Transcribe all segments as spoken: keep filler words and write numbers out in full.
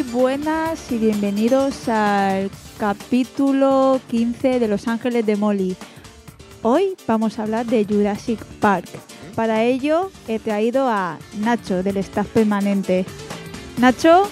buenas y bienvenidos al capítulo quince de Los Ángeles de Molly. Hoy vamos a hablar de Jurassic Park. Para ello he traído a Nacho del staff permanente. Nacho,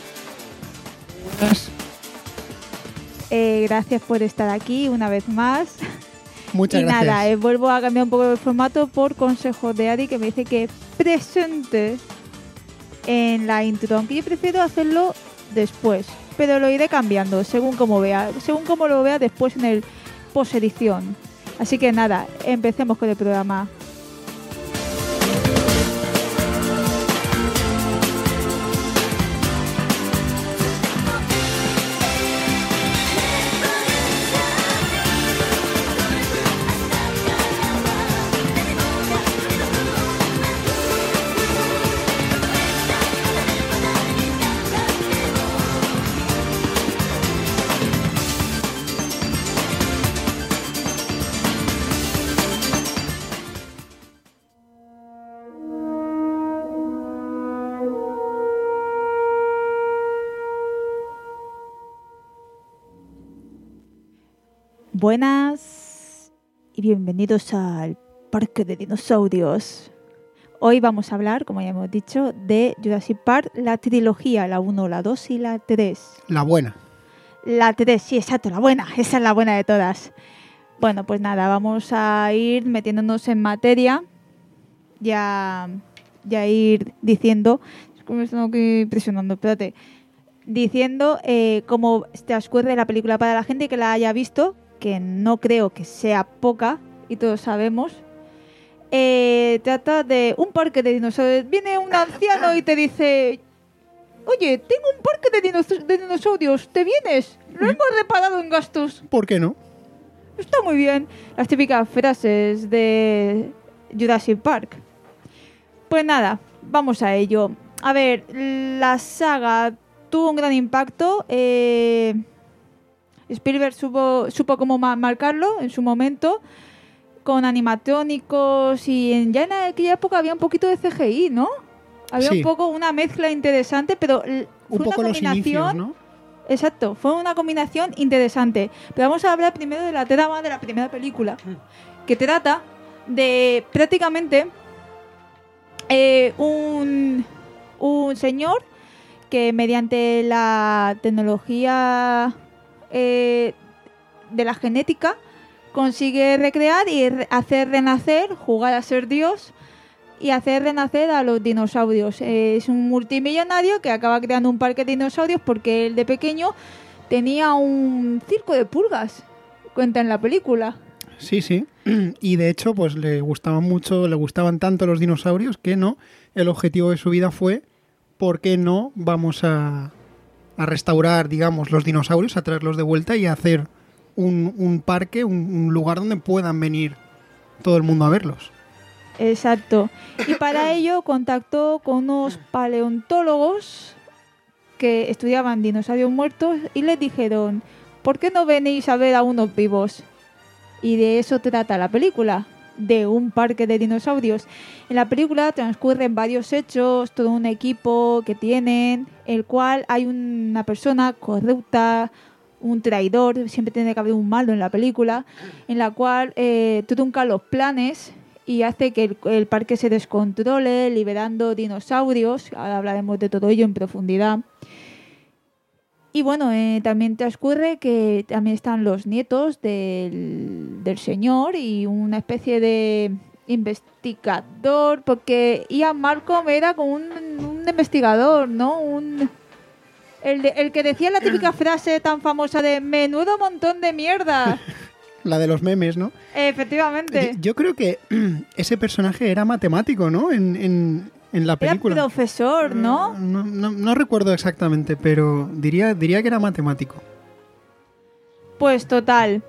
eh, gracias por estar aquí una vez más. Muchas y gracias. nada, eh, vuelvo a cambiar un poco el formato por consejo de Ari, que me dice que presente en la intro, aunque yo prefiero hacerlo después, pero lo iré cambiando según como vea, según como lo vea después en el post edición. Así que nada, empecemos con el programa. Buenas y bienvenidos al Parque de Dinosaurios. Hoy vamos a hablar, como ya hemos dicho, de Jurassic Park, la trilogía, la uno, la dos y la tres. La buena. La tres, sí, exacto, la buena, esa es la buena de todas. Bueno, pues nada, vamos a ir metiéndonos en materia, ya, ya ir diciendo, es que me estoy aquí presionando, espérate, diciendo eh, cómo transcurre la película para la gente que la haya visto, que no creo que sea poca, y todos sabemos. Eh, trata de un parque de dinosaurios. Viene un anciano y te dice: oye, tengo un parque de, dinos- de dinosaurios, ¿te vienes? Lo hemos reparado en gastos. ¿Por qué no? Está muy bien. Las típicas frases de Jurassic Park. Pues nada, vamos a ello. A ver, la saga tuvo un gran impacto. Eh... Spielberg supo, supo cómo ma- marcarlo en su momento, con animatrónicos, y en, ya en aquella época había un poquito de C G I, ¿no? Había Sí. un poco una mezcla interesante, pero l- fue Un poco una los combinación. inicios, ¿no? Exacto, fue una combinación interesante. Pero vamos a hablar primero de la trama de la primera película, que trata de prácticamente eh, un, un señor que mediante la tecnología eh, de la genética consigue recrear y re- hacer renacer, jugar a ser Dios y hacer renacer a los dinosaurios. Eh, es un multimillonario que acaba creando un parque de dinosaurios porque él de pequeño tenía un circo de pulgas, cuenta en la película. Sí, sí. Y de hecho, pues le gustaban mucho, le gustaban tanto los dinosaurios que no, el objetivo de su vida fue: ¿por qué no vamos a, a restaurar, digamos, los dinosaurios, a traerlos de vuelta y a hacer un, un parque, un, un lugar donde puedan venir todo el mundo a verlos? Exacto. Y para ello contactó con unos paleontólogos que estudiaban dinosaurios muertos y les dijeron: ¿por qué no venís a ver a unos vivos? Y de eso trata la película, de un parque de dinosaurios. En la película transcurren varios hechos, todo un equipo que tienen, el cual hay una persona corrupta, un traidor, siempre tiene que haber un malo en la película, en la cual eh, trunca los planes y hace que el, el parque se descontrole, liberando dinosaurios. Ahora hablaremos de todo ello en profundidad. Y bueno, eh, también transcurre que también están los nietos del, del señor y una especie de investigador, porque Ian Malcolm era como un, un investigador, ¿no? Un, el, de, el que decía la típica frase tan famosa de menudo montón de mierda. La de los memes, ¿no? Efectivamente. Yo, yo creo que ese personaje era matemático, ¿no? En, en, en la película. Era profesor, ¿no? No, no, no recuerdo exactamente, pero diría, diría que era matemático. Pues total.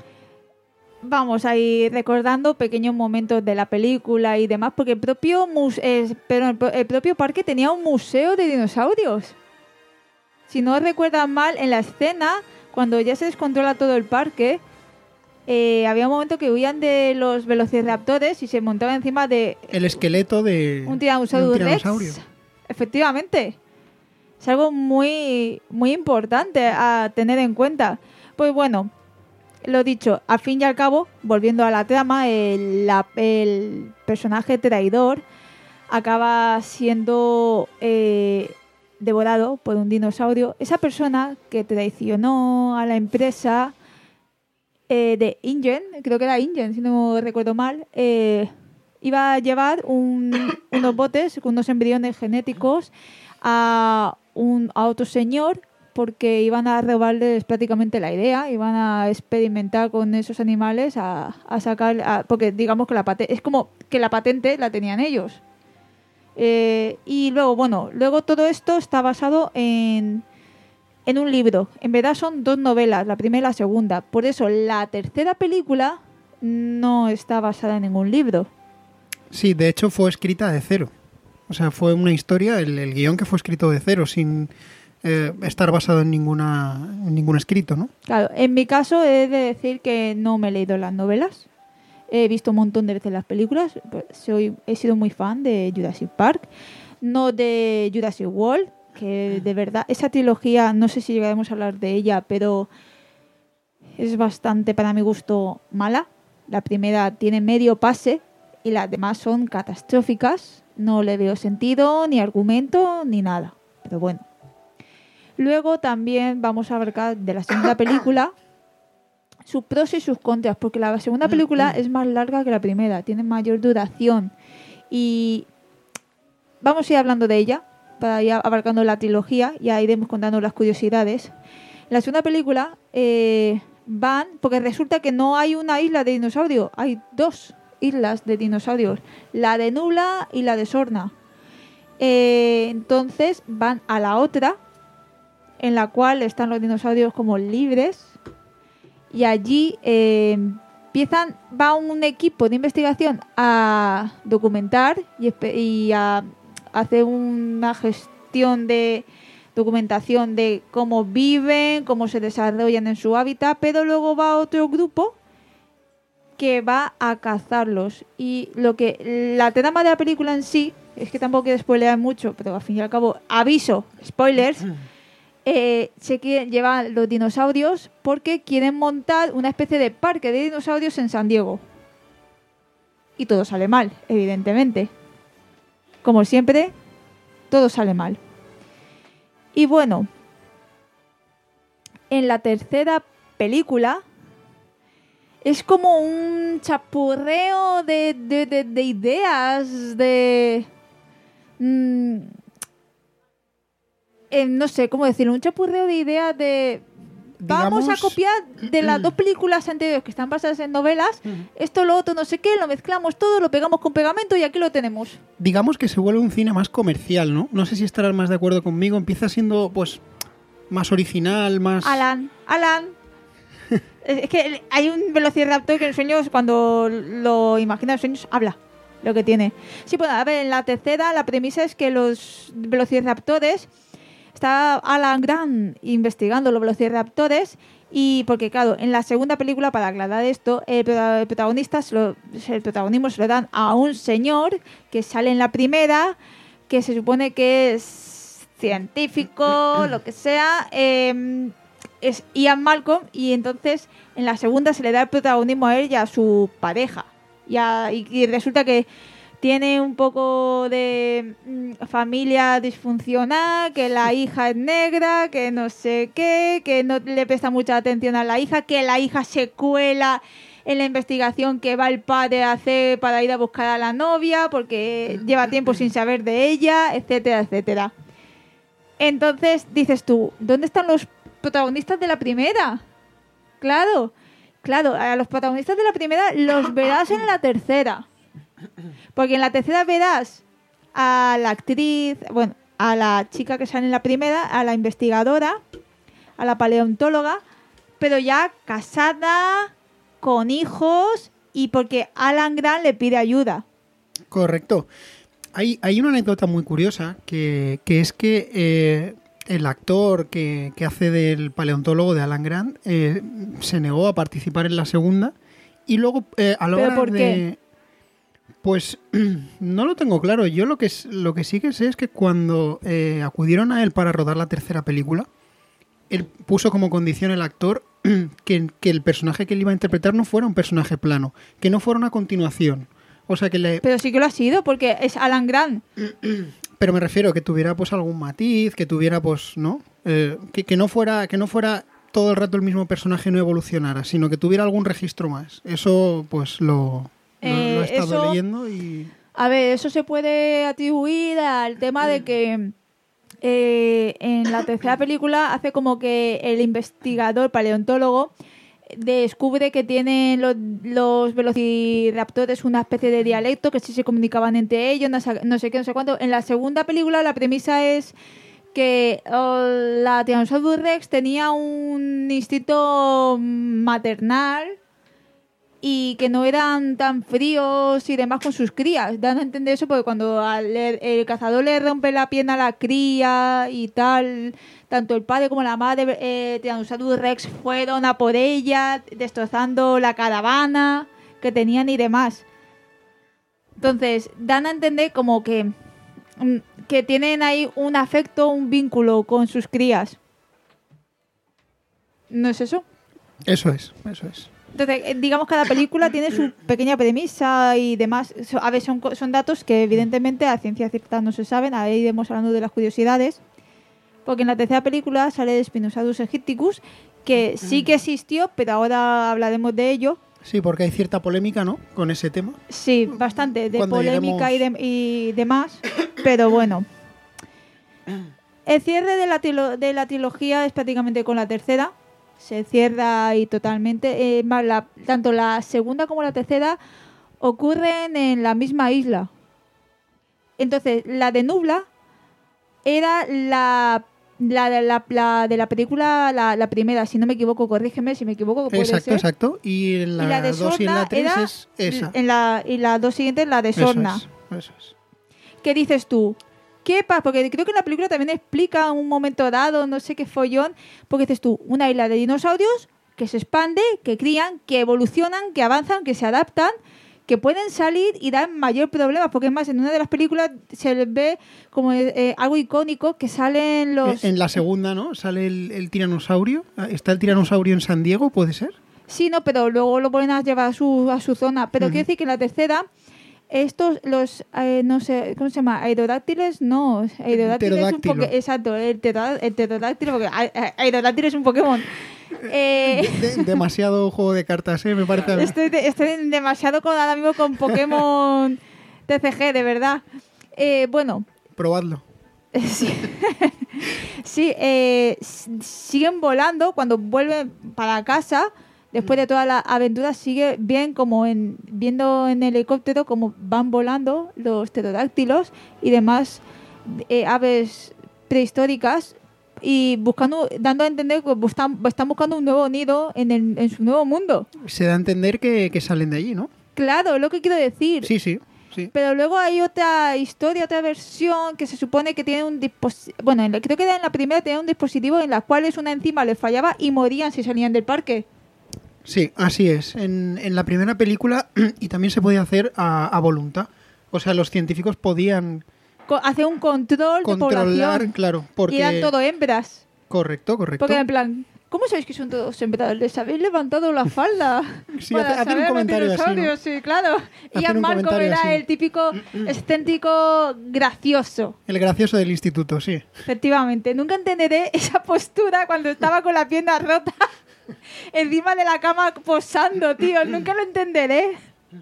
Vamos a ir recordando pequeños momentos de la película y demás, porque el propio, muse- eh, pero el, pro- el propio parque tenía un museo de dinosaurios. Si no recuerdan mal, en la escena, cuando ya se descontrola todo el parque, eh, había un momento que huían de los velociraptores y se montaban encima de El esqueleto de un tiranosaurio, de un tiranosaurio. Rex. Efectivamente. Es algo muy, muy importante a tener en cuenta. Pues bueno, lo dicho, al fin y al cabo, volviendo a la trama, el, la, el personaje traidor acaba siendo eh, devorado por un dinosaurio. Esa persona que traicionó a la empresa eh, de InGen, creo que era InGen, si no recuerdo mal, eh, iba a llevar un, unos botes con unos embriones genéticos a, un, a otro señor, porque iban a robarles prácticamente la idea, iban a experimentar con esos animales, a, a sacar, a, porque digamos que la patente, es como que la patente la tenían ellos. Eh, y luego, bueno, luego todo esto está basado en, en un libro. En verdad son dos novelas, la primera y la segunda. Por eso la tercera película no está basada en ningún libro. Sí, de hecho fue escrita de cero. O sea, fue una historia, el, el guión que fue escrito de cero, sin eh, estar basado en ninguna en ningún escrito, ¿no? Claro, en mi caso he de decir que no me he leído las novelas. He visto un montón de veces las películas. Soy, he sido muy fan de Jurassic Park, no de Jurassic World, que de verdad, esa trilogía, no sé si llegaremos a hablar de ella, pero es bastante, para mi gusto, mala. La primera tiene medio pase y las demás son catastróficas. No le veo sentido, ni argumento, ni nada. Pero bueno. Luego también vamos a abarcar de la segunda película sus pros y sus contras, porque la segunda película es más larga que la primera, tiene mayor duración. Y vamos a ir hablando de ella, para ir abarcando la trilogía, ya iremos contando las curiosidades. En la segunda película eh, van, porque resulta que no hay una isla de dinosaurios, hay dos islas de dinosaurios, la de Nula y la de Sorna. Eh, entonces van a la otra, en la cual están los dinosaurios como libres, y allí eh, empiezan, va un equipo de investigación a documentar y, y a hacer una gestión de documentación de cómo viven, cómo se desarrollan en su hábitat, pero luego va otro grupo que va a cazarlos. Y lo que la trama de la película en sí, es que tampoco quiero spoilear mucho, pero al fin y al cabo, aviso, spoilers, eh, se quieren llevar los dinosaurios porque quieren montar una especie de parque de dinosaurios en San Diego. Y todo sale mal, evidentemente. Como siempre, todo sale mal. Y bueno, en la tercera película es como un chapurreo de, de, de, de ideas, de... Mmm, eh, no sé cómo decirlo, un chapurreo de ideas de... Vamos Digamos, a copiar de las dos películas anteriores que están basadas en novelas, esto, lo otro, no sé qué, lo mezclamos todo, lo pegamos con pegamento y aquí lo tenemos. Digamos que se vuelve un cine más comercial, ¿no? No sé si estarás más de acuerdo conmigo. Empieza siendo, pues, más original, más... Alan, Alan... Es que hay un velociraptor que en sueños, cuando lo imagina en sueños, habla lo que tiene. Sí, bueno, a ver, en la tercera la premisa es que los velociraptores... Está Alan Grant investigando los velociraptores y porque, claro, en la segunda película, para aclarar esto, el, el protagonista se lo, el protagonismo se lo dan a un señor que sale en la primera, que se supone que es científico, lo que sea, eh, es Ian Malcolm, y entonces en la segunda se le da el protagonismo a él y a su pareja. Y, a, y, y resulta que tiene un poco de mm, familia disfuncional, que la hija es negra, que no sé qué, que no le presta mucha atención a la hija, que la hija se cuela en la investigación que va el padre a hacer para ir a buscar a la novia, porque lleva tiempo sin saber de ella, etcétera, etcétera. Entonces dices tú, ¿dónde están los protagonistas de la primera? Claro, claro, a los protagonistas de la primera los verás en la tercera. Porque en la tercera verás a la actriz, bueno, a la chica que sale en la primera, a la investigadora, a la paleontóloga, pero ya casada, con hijos, y porque Alan Grant le pide ayuda. Correcto. Hay, hay una anécdota muy curiosa, que, que es que eh, el actor que, que hace del paleontólogo de Alan Grant eh, se negó a participar en la segunda, y luego eh, a la ¿Pero hora por de... qué? Pues no lo tengo claro. Yo lo que, s- lo que sí que sé es que cuando eh, acudieron a él para rodar la tercera película, él puso como condición el actor que, que el personaje que él iba a interpretar no fuera un personaje plano, que no fuera una continuación. O sea, que le... Pero sí que lo ha sido, porque es Alan Grant. Pero me refiero que tuviera pues algún matiz, que tuviera pues, ¿no? Eh, que, que no fuera, que no fuera todo el rato el mismo personaje, no evolucionara, sino que tuviera algún registro más. Eso pues lo, lo- Eh, lo he estado eso- leyendo y... A ver, eso se puede atribuir al tema de que eh, en la tercera película hace como que el investigador paleontólogo descubre que tienen los, los velociraptores una especie de dialecto, que sí se comunicaban entre ellos, no sé, no sé qué, no sé cuánto. En la segunda película la premisa es que oh, la Tyrannosaurus Rex tenía un instinto maternal y que no eran tan fríos y demás con sus crías. Dan a entender eso porque cuando al- el cazador le rompe la pierna a la cría y tal, tanto el padre como la madre eh, Tyrannosaurus Rex fueron a por ella, destrozando la caravana que tenían y demás. Entonces, dan a entender como que, mm, que tienen ahí un afecto, un vínculo con sus crías. ¿No es eso? Eso es, eso es. Entonces, eh, digamos que cada película tiene su pequeña premisa y demás. So- A ver, son, co- son datos que evidentemente a ciencia cierta no se saben. Ahí iremos hablando de las curiosidades. Porque en la tercera película sale Spinosaurus aegypticus, que sí que existió, pero ahora hablaremos de ello. Sí, porque hay cierta polémica, ¿no? Con ese tema. Sí, bastante, de Cuando polémica lleguemos- y, de- y demás. Pero bueno. El cierre de la, trilo- de la trilogía es prácticamente con la tercera. Se cierra ahí totalmente. Eh, más la- tanto la segunda como la tercera ocurren en la misma isla. Entonces, la de Nubla era la, la, de la, la de la película, la, la primera, si no me equivoco, corrígeme si me equivoco, puede Exacto, ser. exacto. Y en la Y la de dos y en Sorna la tres era es esa. En la, y las dos siguientes, la de Eso Sorna. es, eso es. ¿Qué dices tú? ¿Qué pasa? Porque creo que en la película también explica un momento dado, no sé qué follón, porque dices tú, una isla de dinosaurios que se expande, que crían, que evolucionan, que avanzan, que se adaptan, que pueden salir y dar mayor problemas, porque es más, en una de las películas se les ve como eh, algo icónico, que salen los... En la segunda, ¿no? Sale el, el tiranosaurio. Está el tiranosaurio en San Diego, ¿puede ser? Sí, no, pero luego lo ponen a llevar a su, a su zona. Pero Ujú. quiero decir que en la tercera, estos, los, eh, no sé, ¿cómo se llama? Aerodáctiles, no. Aerodáctiles es un Pterodáctilo. poco, exacto, el, ptero- el pterodáctilo, porque a- a- aerodáctilo es un Pokémon. Eh, De- demasiado juego de cartas, ¿eh? Me parece. a mí. estoy, de- estoy demasiado con, ahora mismo con Pokémon T C G, de verdad. Eh, bueno, Probadlo. sí, sí eh, s- siguen volando cuando vuelven para casa. Después de toda la aventura sigue bien como en viendo en el helicóptero como van volando los pterodáctilos y demás eh, aves prehistóricas y buscando dando a entender que están, están buscando un nuevo nido en, el, en su nuevo mundo. Se da a entender que, que salen de allí, ¿no? Claro, es lo que quiero decir. Sí, sí, sí. Pero luego hay otra historia, otra versión que se supone que tiene un dispositivo. Bueno, en la- creo que en la primera tenía un dispositivo en la cual una enzima les fallaba y morían si salían del parque. Sí, así es. En, en la primera película, y también se podía hacer a, a voluntad. O sea, los científicos podían Co- hacer un control de controlar, población. claro, porque... Y eran todo hembras. Correcto, correcto. Porque en plan, ¿cómo sabéis que son todos hembras? ¿Les habéis levantado la falda? Sí, Para hace- hacer un saber los comentario así, ¿no? dinosaurios, sí, claro. Hacer Ian un Malcolm comentario era así. el típico excéntrico gracioso. El gracioso del instituto, sí. Efectivamente, nunca entenderé esa postura cuando estaba con la pierna rota encima de la cama posando, tío. Nunca lo entenderé.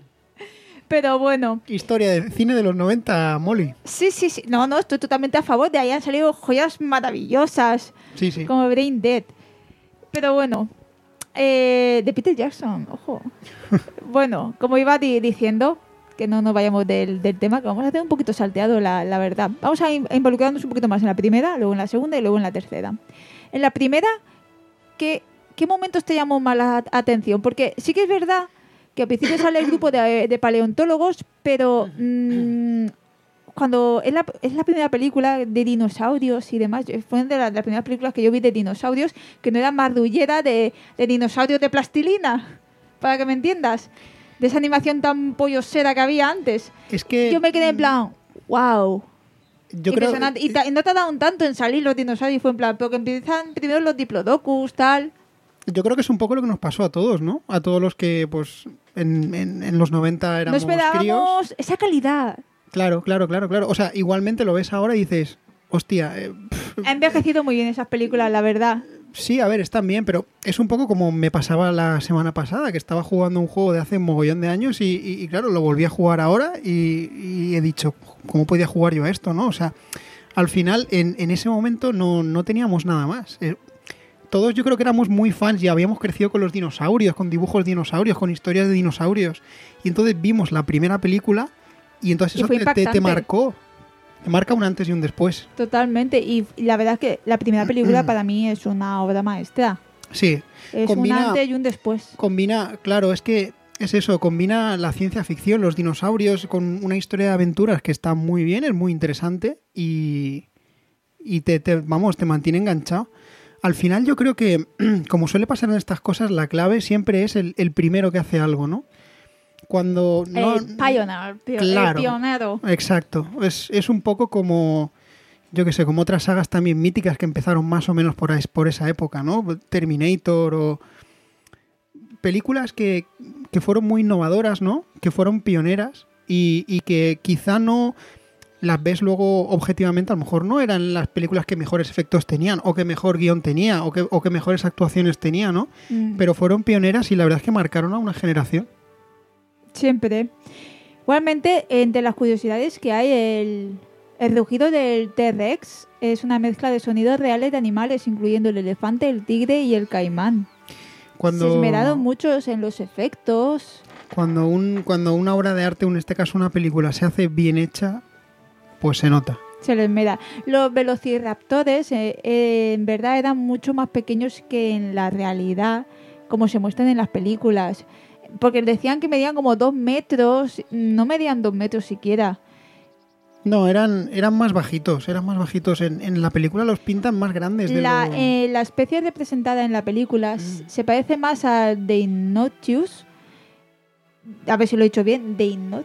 Pero bueno, Historia de cine de los noventa, Molly. sí, sí, sí. No, no, estoy totalmente a favor. De ahí han salido joyas maravillosas, Sí, sí. como Brain Dead. Pero bueno, eh, de Peter Jackson, ojo. Bueno, como iba di- diciendo, que no nos vayamos del, del tema, que vamos a hacer un poquito salteado, la, la verdad. Vamos a, in- a involucrarnos un poquito más en la primera, luego en la segunda y luego en la tercera. En la primera, ¿qué, qué momentos te llamó más la atención? Porque sí que es verdad que al principio sale el grupo de, de paleontólogos, pero mm, cuando es la, es la primera película de dinosaurios y demás, fue de, la- de las primeras películas que yo vi de dinosaurios, que no era marrullera de, de dinosaurios de plastilina, para que me entiendas. de esa animación tan pollosera que había antes. Es que... Yo me quedé en plan, wow. Yo creo, impresionante. Y, ta- y no te ha dado un tanto en salir los dinosaurios, fue en plan, pero que empiezan primero los diplodocus, tal. yo creo que es un poco lo que nos pasó a todos, ¿no? A todos los que, pues, en, en, en los noventa No éramos esperábamos críos. esa calidad. Claro, claro, claro, claro. O sea, igualmente lo ves ahora y dices, hostia, eh, pff, Ha envejecido muy bien esas películas, la verdad. sí, a ver, están bien, pero es un poco como me pasaba la semana pasada, que estaba jugando un juego de hace un mogollón de años y, y- y, claro, lo volví a jugar ahora y, y he dicho, ¿cómo podía jugar yo a esto, no? O sea, al final, en, en ese momento no, no teníamos nada más. Eh, todos yo creo que éramos muy fans y habíamos crecido con los dinosaurios, con dibujos de dinosaurios, con historias de dinosaurios. Y entonces vimos la primera película y entonces Y eso fue te, te- te impactante. marcó. Te marca un antes y un después. Totalmente. Y la verdad es que la primera película para mí es una obra maestra. Sí. Es Combina- un antes y un después. Combina, claro, es que es eso, combina la ciencia ficción, los dinosaurios con una historia de aventuras que está muy bien, es muy interesante y, y te, te- vamos, te mantiene enganchado. Al final yo creo que, como suele pasar en estas cosas, la clave siempre es el, el primero que hace algo, ¿no? Cuando no, el pioneer, pio- Claro. el pionero. Exacto, es, es un poco como, yo que sé, como otras sagas también míticas que empezaron más o menos por, ahí- por esa época, ¿no? Terminator o películas que, que fueron muy innovadoras, ¿no? Que fueron pioneras y, y que quizá no las ves luego objetivamente, a lo mejor no eran las películas que mejores efectos tenían o que mejor guión tenía o que, o que mejores actuaciones tenía, ¿no? Mm. Pero fueron pioneras y la verdad es que marcaron a una generación. Siempre. Igualmente, entre las curiosidades que hay, el, el rugido del T-Rex es una mezcla de sonidos reales de animales, incluyendo el elefante, el tigre y el caimán. Cuando... Se esmeraron muchos en los efectos. Cuando, un, cuando una obra de arte, o en este caso una película, se hace bien hecha, pues se nota. Se les esmera. Los velociraptores eh, eh, en verdad eran mucho más pequeños que en la realidad, como se muestran en las películas. Porque decían que medían como dos metros, no medían dos metros siquiera. No, eran, eran más bajitos, eran más bajitos. En, en la película los pintan más grandes. De La, lo... eh, la especie representada en la película s- se parece más a Deinonychus. A ver si lo he dicho bien. Deino,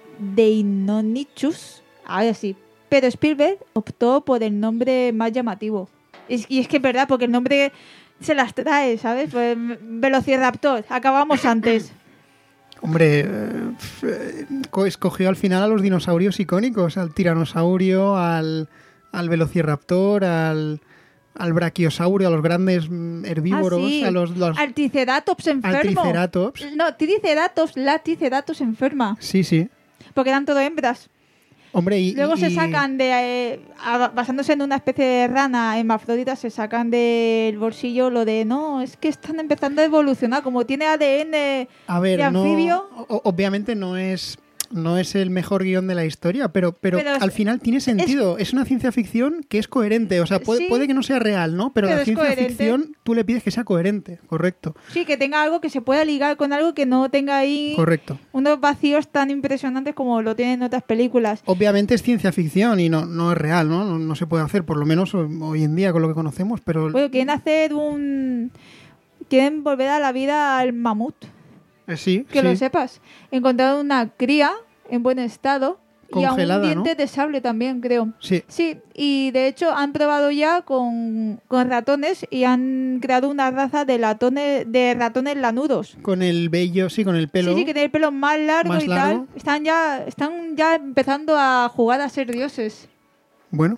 Deinonychus. Ahora sí. Pero Spielberg optó por el nombre más llamativo. Es- y es que es verdad, porque el nombre se las trae, ¿sabes? Pues, Velociraptor. Acabamos antes. Hombre, eh, eh, co- escogió al final a los dinosaurios icónicos, al tiranosaurio, al, al velociraptor, al, al brachiosaurio, a los grandes mm, herbívoros, Ah, sí. a los, los- Al Triceratops enfermo. al triceratops. No, Triceratops, la Triceratops enferma. Sí, sí. Porque eran todo hembras. Hombre, y, Luego y- se sacan de, eh, a- basándose en una especie de rana hermafrodita, se sacan del bolsillo lo de, no, es que están empezando a evolucionar, como tiene A D N A ver, de no, anfibio. o- obviamente no es, no es el mejor guión de la historia, pero, pero, Pero es- al final tiene sentido. Es, una ciencia ficción que es coherente. O sea, puede, Sí. puede que no sea real, ¿no? Pero, Pero la es ciencia coherente. ficción tú le pides que sea coherente. Correcto, Sí, que tenga algo que se pueda ligar con algo que no tenga ahí correcto. unos vacíos tan impresionantes como lo tienen otras películas. Obviamente es ciencia ficción y no, no es real, ¿no? ¿no? No se puede hacer, por lo menos hoy en día con lo que conocemos, pero Bueno, quieren hacer un... Quieren volver a la vida al mamut, eh, sí, que sí. lo sepas. Encontraron una cría en buen estado y a un Congelada, diente ¿no? de sable también, creo. Sí, Sí, y de hecho han probado ya con, con ratones y han creado una raza de, latones, de ratones lanudos. con el vello, sí, con el pelo. Sí, sí, que tiene el pelo más largo más y largo. tal. Están ya, están ya empezando a jugar a ser dioses. Bueno,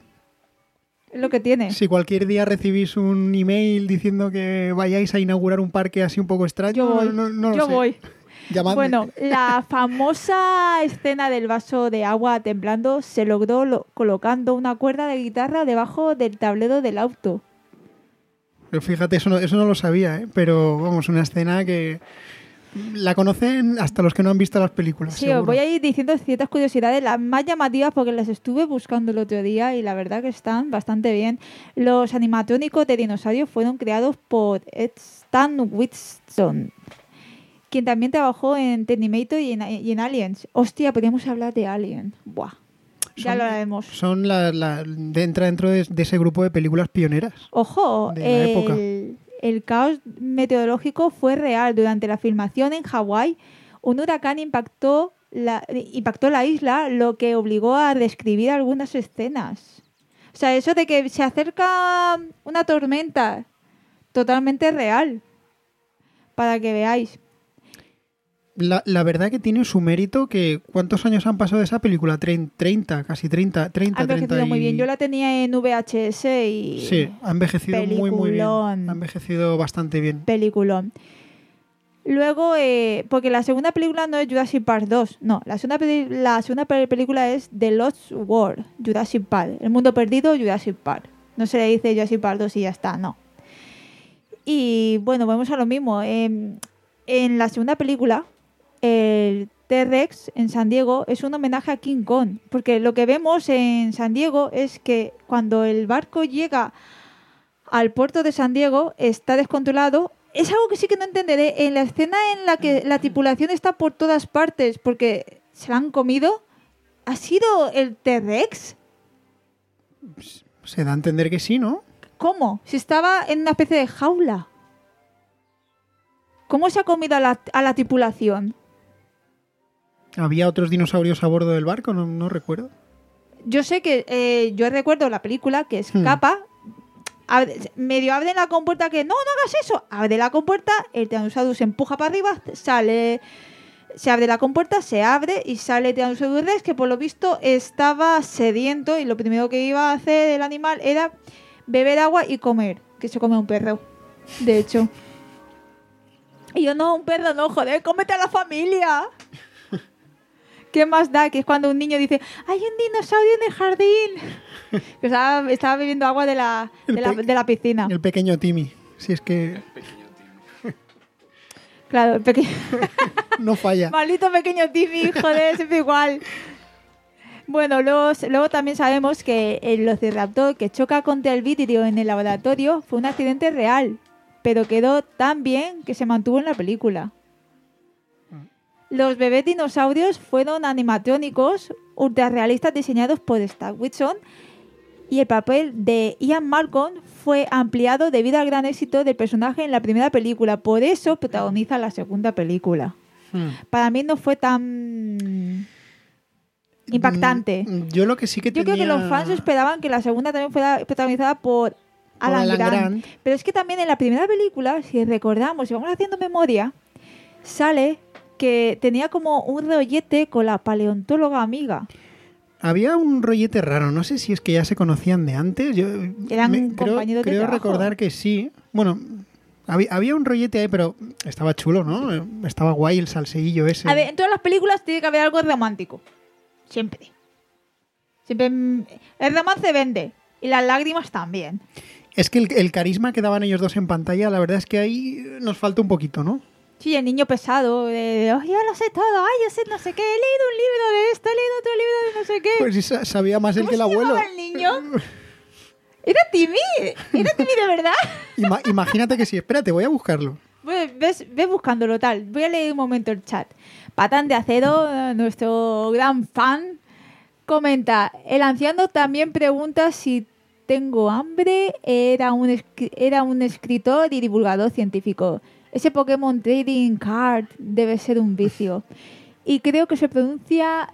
Es lo que tiene. si cualquier día recibís un email diciendo que vayáis a inaugurar un parque así un poco extraño, Yo voy. no, no lo Yo sé. voy. Llamadme. Bueno, la famosa escena del vaso de agua temblando se logró lo- colocando una cuerda de guitarra debajo del tablero del auto. Pero fíjate, eso no, eso no lo sabía, ¿eh? Pero vamos, una escena que la conocen hasta los que no han visto las películas. Sí, os seguro. voy a ir diciendo ciertas curiosidades, las más llamativas porque las estuve buscando el otro día y la verdad que están bastante bien. Los animatrónicos de dinosaurios fueron creados por Ed Stan Winston, quien también trabajó en Terminator y en, y en Aliens. Hostia, podríamos hablar de Alien. Buah, ya Son- lo haremos. Son la, la, de- entra dentro de, de ese grupo de películas pioneras. Ojo, de la época. el, el caos meteorológico fue real. Durante la filmación en Hawái, un huracán impactó la, impactó la isla, lo que obligó a reescribir algunas escenas. O sea, eso de que se acerca una tormenta, totalmente real, para que veáis. La, la verdad que tiene su mérito que... ¿Cuántos años han pasado de esa película? treinta, casi treinta, treinta, Ha envejecido treinta y... muy bien. Yo la tenía en V H S y... Sí, ha envejecido muy, muy bien. Peliculón. Ha envejecido bastante bien. Peliculón. Luego, eh, porque la segunda película no es Jurassic Park dos, no, la segunda, peli- la segunda pe- película es The Lost World, Jurassic Park, El Mundo Perdido, Jurassic Park. No se le dice Jurassic Park dos y ya está, no. Y bueno, vamos a lo mismo. Eh, en la segunda película, el T-Rex en San Diego es un homenaje a King Kong, porque lo que vemos en San Diego es que cuando el barco llega al puerto de San Diego está descontrolado. Es algo que sí que no entenderé. En la escena en la que la tripulación está por todas partes porque se la han comido, ¿ha sido el T-Rex? Se da a entender que sí, ¿no? ¿Cómo? Si estaba en una especie de jaula. ¿Cómo se ha comido a la, a la tripulación? ¿Había otros dinosaurios a bordo del barco? No, no recuerdo. Yo sé que... Eh, yo recuerdo la película que escapa... Hmm. Abre, medio abre la compuerta que no, no hagas eso. Abre la compuerta, el Tyrannosaurus se empuja para arriba, sale, se abre la compuerta, se abre y sale el Tyrannosaurus Rex, que por lo visto estaba sediento y lo primero que iba a hacer el animal era beber agua y comer, que se come un perro, de hecho. Y yo, no, un perro no, joder, cómete a la familia. ¿Qué más da? Que es cuando un niño dice, hay un dinosaurio en el jardín. Que estaba, estaba bebiendo agua de la, de, la, de la piscina. El pequeño Timmy. Si es que... El pequeño Timmy. Claro, el pequeño... No falla. Maldito pequeño Timmy, joder, siempre igual. Bueno, los, luego también sabemos que el Velociraptor que choca contra el vidrio en el laboratorio fue un accidente real, pero quedó tan bien que se mantuvo en la película. Los bebés dinosaurios fueron animatrónicos ultrarrealistas diseñados por Stan Winston y el papel de Ian Malcolm fue ampliado debido al gran éxito del personaje en la primera película. Por eso protagoniza la segunda película. Hmm. Para mí no fue tan impactante. Yo lo que sí que Yo tenía... creo que los fans esperaban que la segunda también fuera protagonizada por, por Alan, Alan Grant. Grant. Pero es que también en la primera película, si recordamos, si vamos haciendo memoria, sale... que tenía como un rollete con la paleontóloga amiga. Había un rollete raro, no sé si es que ya se conocían de antes. Yo Eran me, compañeros creo, de creo trabajo. recordar que sí. Bueno, había, había un rollete ahí, pero estaba chulo, ¿no? Estaba guay el salseillo ese. A ver, en todas las películas tiene que haber algo romántico. Siempre. Siempre. El romance vende. Y las lágrimas también. Es que el, el carisma que daban ellos dos en pantalla, la verdad es que ahí nos falta un poquito, ¿no? Sí, el niño pesado, de, oh, yo lo sé todo, ay, yo sé no sé qué, he leído un libro de esto, he leído otro libro de no sé qué. Pues sí, sabía más él que el abuelo. ¿Cómo se llamaba el niño? Era Timmy, era Timmy de verdad. Ima- imagínate que sí, espérate, voy a buscarlo. Pues, ves, ves buscándolo tal, voy a leer un momento el chat. Patán de Acero, nuestro gran fan, comenta, el anciano también pregunta si tengo hambre, era un, escri- era un escritor y divulgador científico. Ese Pokémon Trading Card debe ser un vicio. Y creo que se pronuncia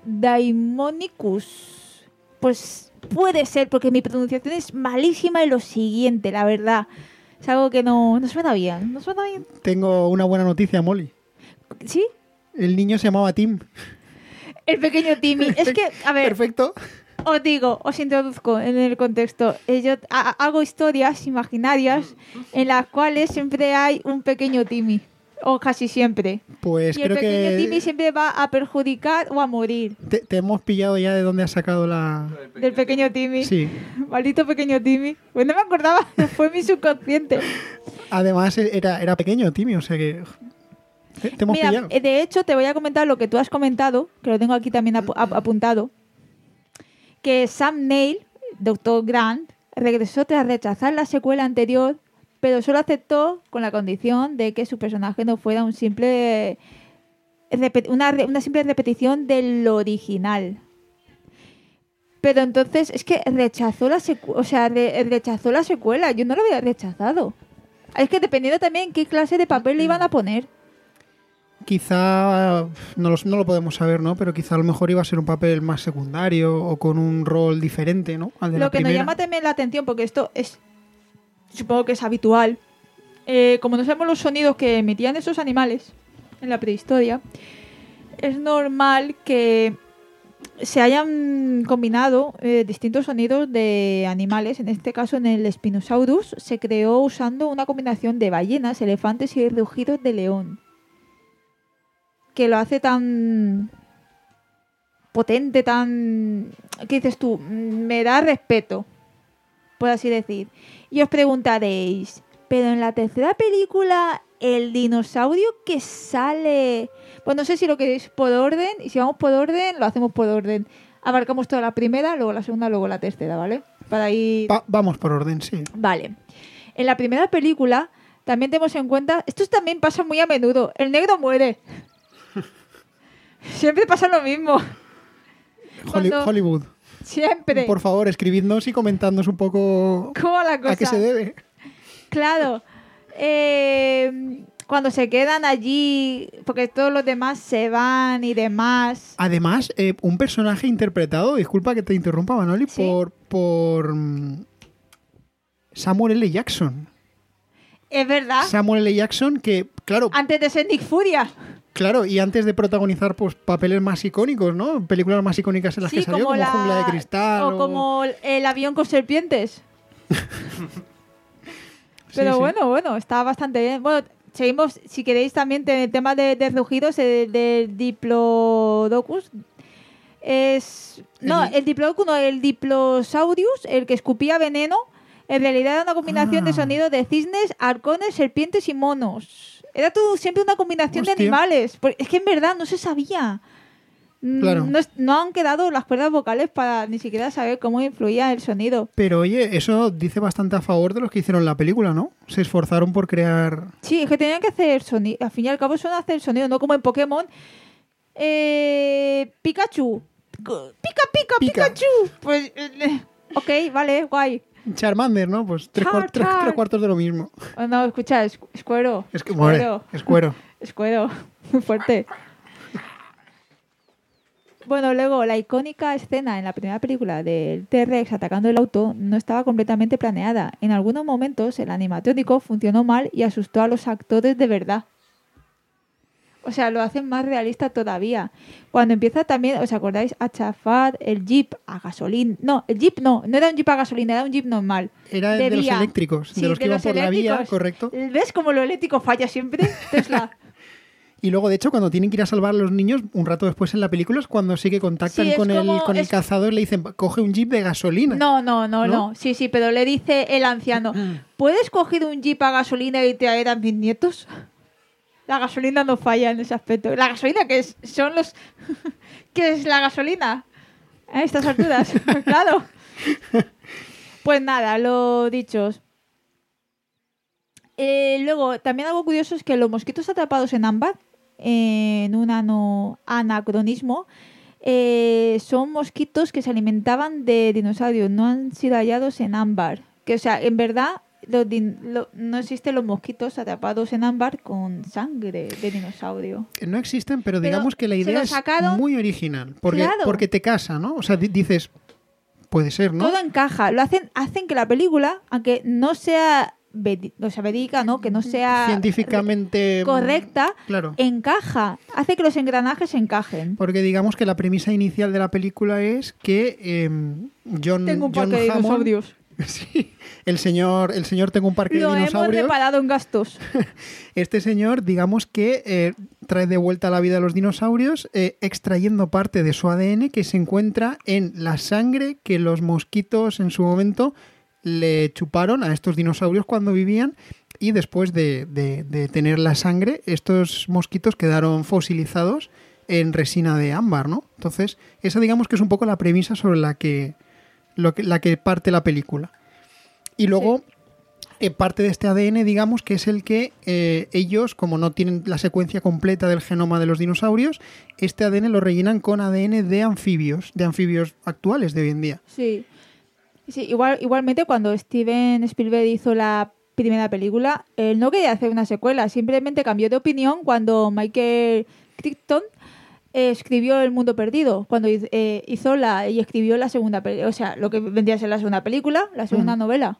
Daimonicus. Pues puede ser, porque mi pronunciación es malísima y lo siguiente, la verdad. Es algo que no, no suena bien. No suena bien. Tengo una buena noticia, Molly. ¿Sí? El niño se llamaba Tim. El pequeño Timmy. Es que, a ver... Perfecto. Os digo, os introduzco en el contexto. Eh, Yo ha- hago historias imaginarias en las cuales siempre hay un pequeño Timmy. O casi siempre. Pues Y el creo pequeño que Timmy siempre va a perjudicar o a morir. te, te hemos pillado ya de dónde has sacado la... Del pequeño Timmy. Sí. Maldito pequeño Timmy. Pues no me acordaba, fue mi subconsciente. Además era, era pequeño, Timmy, o sea que... Te, te hemos Mira, pillado. eh, de hecho te voy a comentar lo que tú has comentado, que lo tengo aquí también apu- ap- apuntado. Que Sam Neill, doctor Grant, regresó tras rechazar la secuela anterior, pero solo aceptó con la condición de que su personaje no fuera un simple repet- una, re- una simple repetición del original. Pero entonces es que rechazó la secu- o sea, re- rechazó la secuela. Yo no lo había rechazado. Es que dependiendo también qué clase de papel le iban a poner. quizá, no, los, no lo podemos saber, ¿no? Pero quizá a lo mejor iba a ser un papel más secundario o con un rol diferente, ¿no? Al de Lo la que primera. nos llama también la atención, porque esto es, supongo que es habitual, eh, como no sabemos los sonidos que emitían esos animales en la prehistoria, es normal que se hayan combinado eh, distintos sonidos de animales. En este caso, en el Spinosaurus se creó usando una combinación de ballenas, elefantes y rugidos de león, que lo hace tan potente, tan... ¿Qué dices tú? Me da respeto, por así decir. Y os preguntaréis, pero en la tercera película, el dinosaurio que sale... Pues no sé si lo queréis por orden, y si vamos por orden, lo hacemos por orden. Abarcamos toda la primera, luego la segunda, luego la tercera, ¿vale? Para ir... Va- vamos por orden, sí. Vale. En la primera película también tenemos en cuenta... Esto también pasa muy a menudo. El negro muere. Siempre pasa lo mismo. Holly- Cuando- Hollywood. Siempre. Por favor, escribidnos y comentadnos un poco ¿Cómo va la cosa? a qué se debe. Claro. Eh, cuando se quedan allí, porque todos los demás se van y demás. Además, eh, un personaje interpretado, disculpa que te interrumpa, Manoli, Sí. por, por mm, Samuel L. Jackson. Es verdad. Samuel L. Jackson, que, claro, Antes de ser Nick Furia. claro, y antes de protagonizar pues papeles más icónicos, ¿no? Películas más icónicas en las Sí, que salió, como, la- Jungla de Cristal. O como el avión con serpientes. Pero Sí, sí. bueno, bueno, está bastante bien. Bueno, seguimos, si queréis también, en el tema de, de rugidos, el del Diplodocus. Es... No, El- el Diplodocus no, el Diplosaurus, el que escupía veneno, en realidad era una combinación Ah. de sonidos de cisnes, halcones, serpientes y monos. Era todo siempre una combinación de Hostia. animales. Porque es que en verdad no se sabía. Mm, Claro. No, es- no han quedado las cuerdas vocales para ni siquiera saber cómo influía el sonido. Pero oye, eso dice bastante a favor de los que hicieron la película, ¿no? Se esforzaron por crear... Sí, es que tenían que hacer sonido. Al fin y al cabo son hacer sonido, no como en Pokémon. Eh, Pikachu. Pica, pica, Pica. Pikachu. Pues, eh, ok, vale, guay. Charmander, ¿no? Pues tres, Char, cuar- tres- char. tres cuartos de lo mismo. Oh, no, escucha, es, escuero. Es que muere, Escuero. es cuero. Escuero. Muy fuerte. Bueno, luego, la icónica escena en la primera película del T-Rex atacando el auto no estaba completamente planeada. En algunos momentos el animatrónico funcionó mal y asustó a los actores de verdad. O sea, lo hacen más realista todavía. Cuando empieza también, ¿os acordáis? A chafar el jeep a gasolina. No, el jeep no, no era un jeep a gasolina, era un jeep normal. Era de, los vía. eléctricos, Sí, de los que iban por la vía, eléctricos. correcto. ¿Ves cómo lo eléctrico falla siempre? Tesla. Y luego, de hecho, cuando tienen que ir a salvar a los niños, un rato después en la película es cuando sí que contactan Sí, es con, el, como- con el es- cazador y le dicen, coge un jeep de gasolina. No, no, no, ¿No? no. Sí, sí, pero le dice el anciano, ¿puedes coger un jeep a gasolina y traer a mis nietos? La gasolina no falla en ese aspecto. La gasolina, que es, son los... ¿Qué es la gasolina? A estas alturas, claro. Pues nada, lo dicho. Eh, luego, también algo curioso es que los mosquitos atrapados en ámbar, en un ano- anacronismo, eh, son mosquitos que se alimentaban de dinosaurios, no han sido hallados en ámbar. Que, o sea, en verdad, los din- lo- no existen los mosquitos atrapados en ámbar con sangre de dinosaurio. No existen, pero, Pero digamos que la se idea lo es sacaron- muy original. Porque, Claro. porque te casa, ¿no? O sea, di- dices, puede ser, ¿no? Todo encaja. Lo hacen, hacen que la película, aunque no sea, veri- o sea, verídica, ¿no? Que no sea Científicamente... correcta, Claro. encaja. Hace que los engranajes encajen. Porque digamos que la premisa inicial de la película es que eh, John, Tengo un John parque de Hammond- dinosaurios. Sí, el señor, el señor tengo un parque Lo de hemos dinosaurios. reparado en gastos. Este señor, digamos que eh, trae de vuelta a la vida a los dinosaurios, eh, extrayendo parte de su A D N que se encuentra en la sangre que los mosquitos en su momento le chuparon a estos dinosaurios cuando vivían, y después de, de- de tener la sangre, estos mosquitos quedaron fosilizados en resina de ámbar, ¿no? Entonces, esa digamos que es un poco la premisa sobre la que, lo que, la que parte la película. Y luego... eh, parte de este A D N, digamos, que es el que eh, ellos, como no tienen la secuencia completa del genoma de los dinosaurios, este A D N lo rellenan con A D N de anfibios, de anfibios actuales de hoy en día. Sí. Sí, igual, igualmente cuando Steven Spielberg hizo la primera película, él no quería hacer una secuela, simplemente cambió de opinión cuando Michael Crichton eh, escribió El Mundo Perdido, cuando eh, hizo la y escribió la segunda película, o sea, lo que vendría a ser la segunda película, la segunda mm. novela.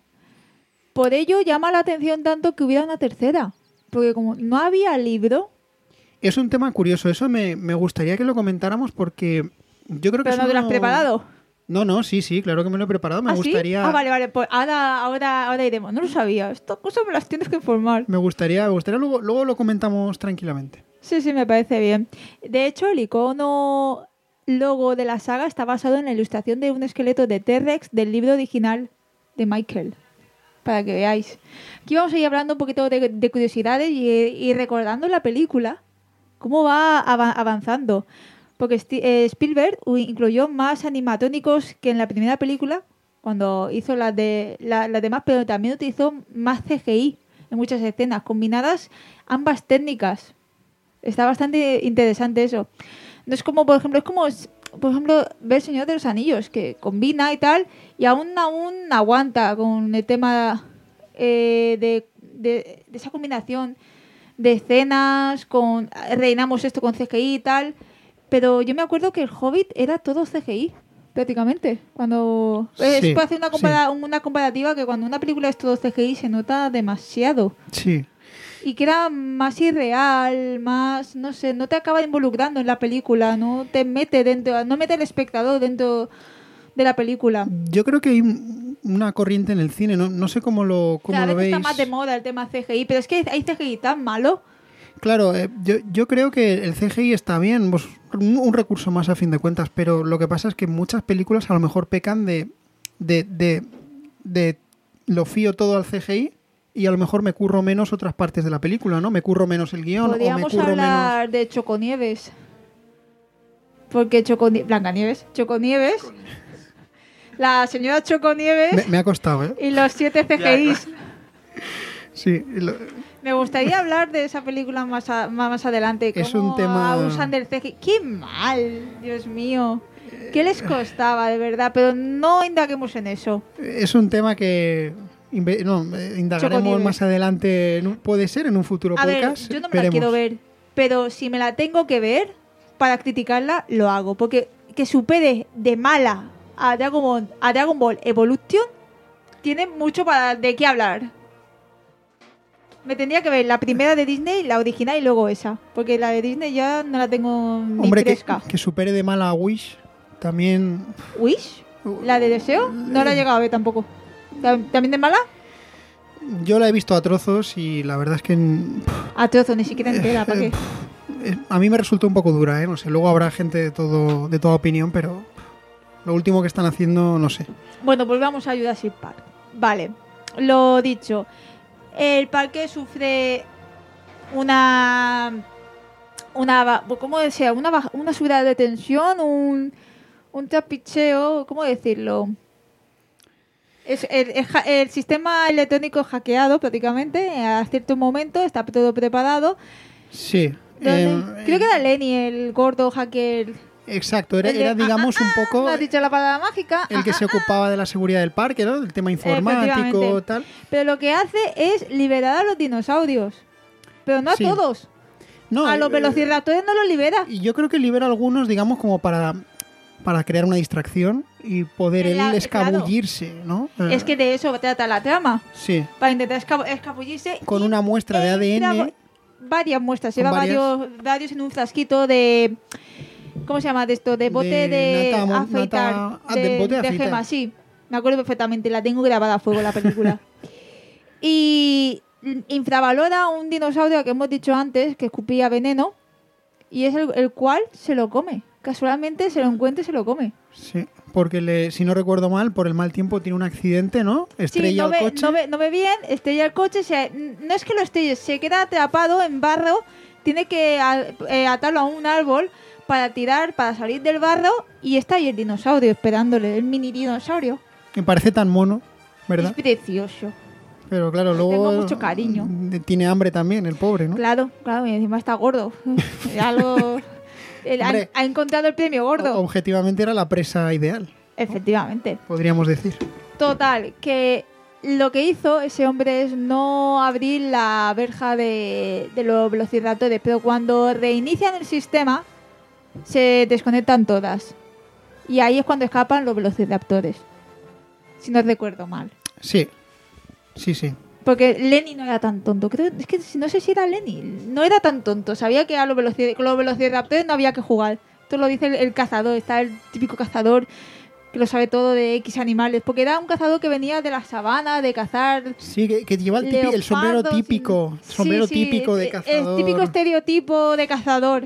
Por ello llama la atención tanto que hubiera una tercera, porque como no había libro... Es un tema curioso, eso me, me gustaría que lo comentáramos porque yo creo que... ¿Pero no te lo has preparado? No, no, sí, sí, claro que me lo he preparado. Me ¿Ah, gustaría... ¿sí? Ah, vale, vale, pues ahora, ahora, ahora iremos. No lo sabía. Estas cosas me las tienes que informar. Me gustaría, me gustaría luego, luego lo comentamos tranquilamente. Sí, sí, me parece bien. De hecho, el icono logo de la saga está basado en la ilustración de un esqueleto de T-Rex del libro original de Michael. Para que veáis. Aquí vamos a ir hablando un poquito de, de curiosidades y, y recordando la película, cómo va av- avanzando. Porque eh, Spielberg incluyó más animatrónicos que en la primera película, cuando hizo las de la, las demás, pero también utilizó más C G I en muchas escenas, combinadas ambas técnicas. Está bastante interesante eso. No es como, por ejemplo, es como, por ejemplo, ver El Señor de los Anillos, que combina y tal, y aún, aún aguanta con el tema eh, de, de, de esa combinación de escenas, con rellenamos esto con C G I y tal. Pero yo me acuerdo que el Hobbit era todo C G I, prácticamente. Cuando sí, es para hacer una, compara- sí. una comparativa que cuando una película es todo C G I se nota demasiado. Sí. Y que era más irreal, más, no sé, no te acaba involucrando en la película, no te mete dentro, no mete el espectador dentro de la película. Yo creo que hay una corriente en el cine, no, no sé cómo lo, cómo Cada lo vez veis. está más de moda el tema C G I, pero es que hay C G I tan malo. Claro, eh, yo, yo creo que el C G I está bien, pues, un, un recurso más a fin de cuentas, pero lo que pasa es que muchas películas a lo mejor pecan de, de, de, de lo fío todo al C G I y a lo mejor me curro menos otras partes de la película, ¿no? Me curro menos el guión o me curro hablar menos... de Choconieves. Porque Choconieves... Blancanieves. Choconieves. La señora Choconieves... Me, me ha costado, ¿eh? Y los siete C G Is. Sí, lo... Me gustaría hablar de esa película más, a, más adelante. Cómo es un tema... usan del C G I. ¡Qué mal! Dios mío. ¿Qué les costaba, de verdad? Pero no indaguemos en eso. Es un tema que... No, indagaremos más adelante. Puede ser en un futuro a podcast. Ver, yo no me veremos. la quiero ver. Pero si me la tengo que ver para criticarla, lo hago. Porque que supere de mala a Dragon Ball, a Dragon Ball Evolution tiene mucho para de qué hablar. Me tendría que ver la primera de Disney, la original y luego esa. Porque la de Disney ya no la tengo ni Hombre, fresca. Que, que supere de mala a Wish también... ¿Wish? ¿La de Deseo? No la he llegado a ver tampoco. ¿También de mala? Yo la he visto a trozos y la verdad es que... A trozos, ni siquiera entera, ¿para qué? A mí me resultó un poco dura, ¿eh? No sé, luego habrá gente de todo de toda opinión, pero lo último que están haciendo, no sé. Bueno, pues vamos a Jurassic Park. Vale, lo dicho. El parque sufre una... una ¿cómo decía? Una, una subida de tensión, un, un trapicheo, ¿cómo decirlo? Es el, el, el sistema electrónico hackeado prácticamente a cierto momento, está todo preparado. Sí. Donde, eh, creo que era Lenny, el gordo hacker. Exacto, era, de, era digamos ah, ah, un poco... No has dicho la palabra mágica. El que ah, se ah, ocupaba de la seguridad del parque, ¿no? Del tema informático, tal. Pero lo que hace es liberar a los dinosaurios. Pero no a sí. todos. No, a los eh, velociraptores no los libera. Y yo creo que libera a algunos, digamos, como para... para crear una distracción y poder él la, escabullirse, claro. ¿no? Es que de eso trata la trama. Sí. Para intentar escab- escabullirse. Con una muestra de A D N. Varias muestras. Lleva varias... Varios, varios en un frasquito de... ¿Cómo se llama de esto? De bote de, de nata, afeitar. Nata, ah, de, de bote de, de afeitar. gema, sí. Me acuerdo perfectamente. La tengo grabada a fuego la película. Y infravalora un dinosaurio que hemos dicho antes, que escupía veneno. Y es el, el cual se lo come. Casualmente se lo encuentra y se lo come. Sí, porque le, si no recuerdo mal, por el mal tiempo tiene un accidente, ¿no? Estrella sí, no el ve, coche. No ve, no ve bien, estrella el coche. Se, no es que lo estrelle, se queda atrapado en barro. Tiene que a, eh, atarlo a un árbol para tirar, para salir del barro. Y está ahí el dinosaurio esperándole, el mini dinosaurio. Me parece tan mono, ¿verdad? Es precioso. Pero claro, luego... Tengo mucho cariño. Tiene hambre también, el pobre, ¿no? Claro, claro, y encima está gordo. Ya lo... El, Hombre, ha, ha encontrado el premio gordo. Objetivamente era la presa ideal. Efectivamente. Podríamos decir. Total, que lo que hizo ese hombre es no abrir la verja de, de los velociraptores, pero cuando reinician el sistema se desconectan todas. Y ahí es cuando escapan los velociraptores. Si no recuerdo mal. Sí, sí, sí. Porque Lenny no era tan tonto. Creo, es que no sé si era Lenny. No era tan tonto. Sabía que a los, veloci- con los velociraptores no había que jugar. Esto lo dice el, el cazador. Está el típico cazador que lo sabe todo de X animales. Porque era un cazador que venía de la sabana, de cazar. Sí, que, que lleva el, tipi- el sombrero leopardos, típico. sí, Sombrero sí, típico de el- cazador. El típico estereotipo de cazador.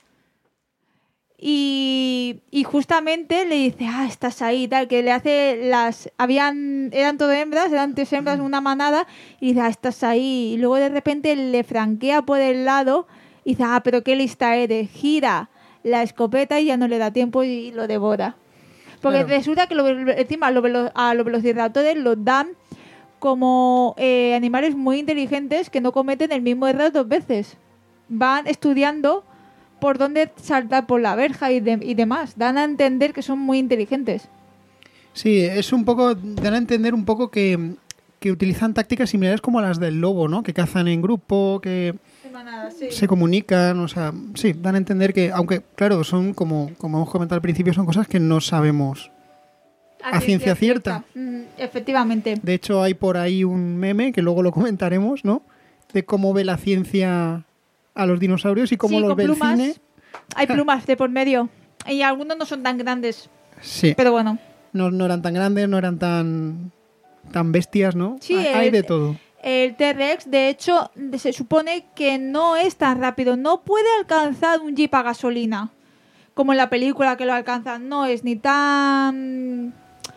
Y, y justamente le dice, ah, estás ahí, tal, que le hace las... habían Eran todo hembras, eran tres hembras, una manada, y dice, ah, estás ahí. Y luego de repente le franquea por el lado y dice, ah, pero qué lista eres. Gira la escopeta y ya no le da tiempo y lo devora. Porque Claro. resulta que lo, encima a los, velo- a los velociraptores los dan como eh, animales muy inteligentes que no cometen el mismo error dos veces. Van estudiando por dónde saltar por la verja y, de- y demás. Dan a entender que son muy inteligentes. Sí, es un poco, dan a entender un poco que, que utilizan tácticas similares como las del lobo, ¿no? Que cazan en grupo, que se comunican, o sea, sí, dan a entender que, aunque claro, son como, como hemos comentado al principio, son cosas que no sabemos a ciencia cierta. Mm, efectivamente. De hecho, hay por ahí un meme, que luego lo comentaremos, ¿no? De cómo ve la ciencia a los dinosaurios y cómo Sí, los con ve plumas. el cine. Hay plumas de por medio. Y algunos no son tan grandes. Sí, Pero bueno. no, no eran tan grandes, no eran tan, tan bestias, ¿no? Sí, hay, hay el- de todo. El T-Rex, de hecho, se supone que no es tan rápido. No puede alcanzar un jeep a gasolina. Como en la película que lo alcanzan. No es ni tan...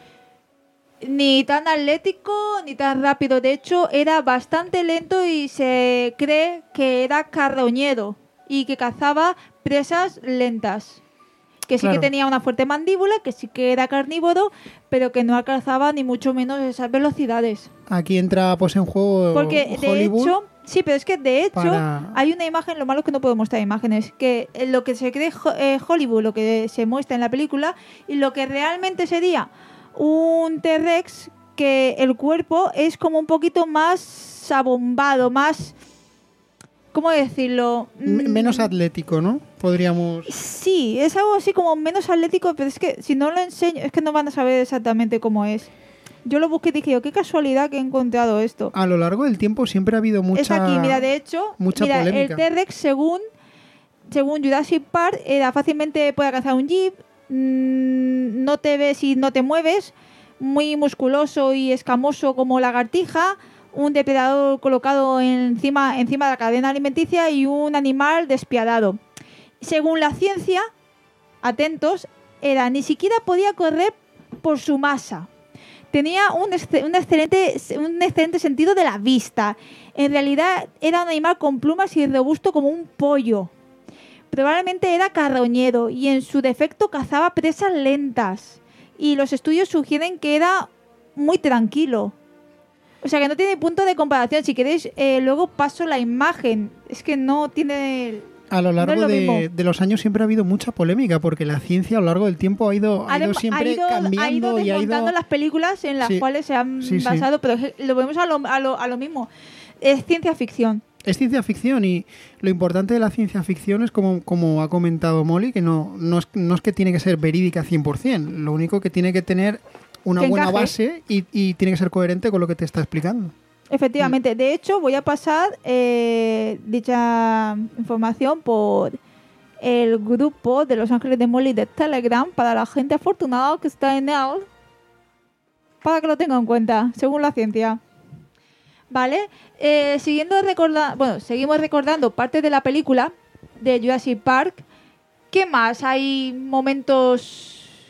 ni tan atlético ni tan rápido. De hecho, era bastante lento y se cree que era carroñero y que cazaba presas lentas. Que sí Claro. que tenía una fuerte mandíbula, que sí que era carnívoro, pero que no alcanzaba ni mucho menos esas velocidades. Aquí entra pues en juego Porque de Hollywood. hecho, sí, pero es que de hecho para- hay una imagen, lo malo es que no puedo mostrar imágenes, que eh, lo que se cree ho- eh, Hollywood, lo que se muestra en la película y lo que realmente sería un T-Rex, que el cuerpo es como un poquito más abombado, más... ¿Cómo decirlo? M- Mm, menos atlético, ¿no? Podríamos... Sí, es algo así como menos atlético, pero es que si no lo enseño, es que no van a saber exactamente cómo es. Yo lo busqué y dije, yo, qué casualidad que he encontrado esto. A lo largo del tiempo siempre ha habido mucha... Es aquí, mira, de hecho, mucha mira, polémica. el T-Rex, según, según Jurassic Park, era fácilmente puede alcanzar un jeep, mmm, no te ves y no te mueves, muy musculoso y escamoso como lagartija, un depredador colocado encima, encima de la cadena alimenticia y un animal despiadado. Según la ciencia, atentos, era ni siquiera podía correr por su masa. Tenía un, exce- un, excelente, un excelente sentido de la vista. En realidad era un animal con plumas y robusto como un pollo. Probablemente era carroñero y en su defecto cazaba presas lentas. Y los estudios sugieren que era muy tranquilo. O sea que no tiene punto de comparación. Si queréis, eh, luego paso la imagen. Es que no tiene... A lo largo no es lo de, mismo. de los años siempre ha habido mucha polémica porque la ciencia a lo largo del tiempo ha ido, ha ido Adem- siempre ha ido, cambiando ha ido y ha desmontando ido... las películas en las Sí, cuales se han sí, sí. basado, pero es- lo vemos a lo, a, lo, a lo mismo. Es ciencia ficción. Es ciencia ficción y lo importante de la ciencia ficción es como, como ha comentado Molly, que no, no, es, no es que tiene que ser verídica cien por ciento, lo único que tiene que tener una Que buena encaje. base y, y tiene que ser coherente con lo que te está explicando. Efectivamente. De hecho, voy a pasar eh, dicha información por el grupo de Los Ángeles de Molly de Telegram para la gente afortunada que está en él, para que lo tenga en cuenta, según la ciencia. ¿Vale? Eh, siguiendo recorda bueno, seguimos recordando parte de la película de Jurassic Park. ¿Qué más? Hay momentos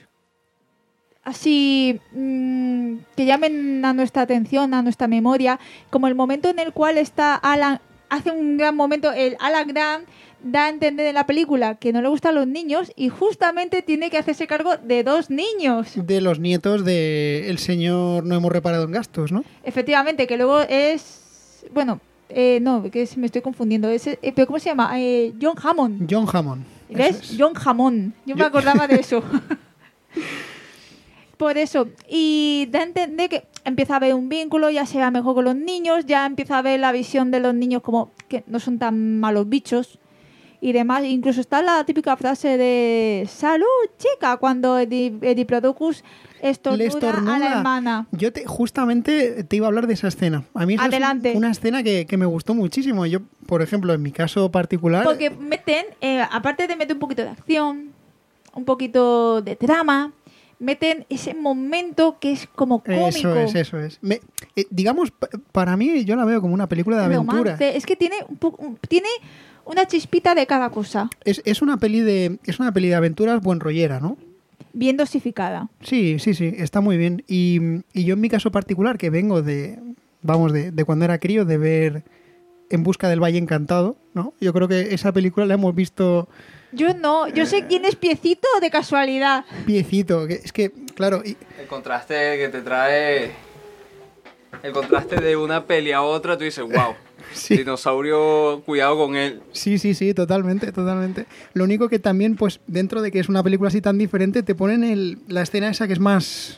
así mmm, que llamen a nuestra atención, a nuestra memoria, como el momento en el cual está Alan, hace un gran momento, el Alan Grant da a entender en la película que no le gustan los niños y justamente tiene que hacerse cargo de dos niños. De los nietos de el señor no hemos reparado en gastos, ¿no? Efectivamente, que luego es... Bueno, eh, no, que es- me estoy confundiendo. Es, eh, ¿pero cómo se llama? Eh, John Hammond. John Hammond. ¿Ves? Eso es. John Hammond. Yo me Yo- acordaba de eso. Por eso. Y da a entender que empieza a haber un vínculo, ya se va mejor con los niños, ya empieza a ver la visión de los niños como que no son tan malos bichos y demás. Incluso está la típica frase de salud, chica, cuando Edi- Diplodocus estornuda, estornuda. a la hermana. Yo te, justamente te iba a hablar de esa escena. A mí esa Adelante. es una escena que, que me gustó muchísimo. Yo, por ejemplo, en mi caso particular... Porque meten, eh, aparte de meter un poquito de acción, un poquito de trama, meten ese momento que es como cómico. Eso es, eso es. Me- eh, digamos, pa- para mí yo la veo como una película de aventura. Romance. Es que tiene un po- un- tiene una chispita de cada cosa, Es, es una peli de es una peli de aventuras buen rollera, ¿no? bien dosificada. Sí, sí, sí, está muy bien. Y, y yo en mi caso particular, que vengo de, vamos, de, de cuando era crío, de ver En busca del Valle Encantado, ¿no? Yo creo que esa película la hemos visto Yo no, yo sé quién es Piecito de casualidad. piecito. Que, es que, claro, y- El contraste que te trae. El contraste de una peli a otra, tú dices, wow. Sí. Dinosaurio, cuidado con él. sí, sí, sí, totalmente, totalmente. Lo único que también, pues, dentro de que es una película así tan diferente, te ponen el, la escena esa que es más...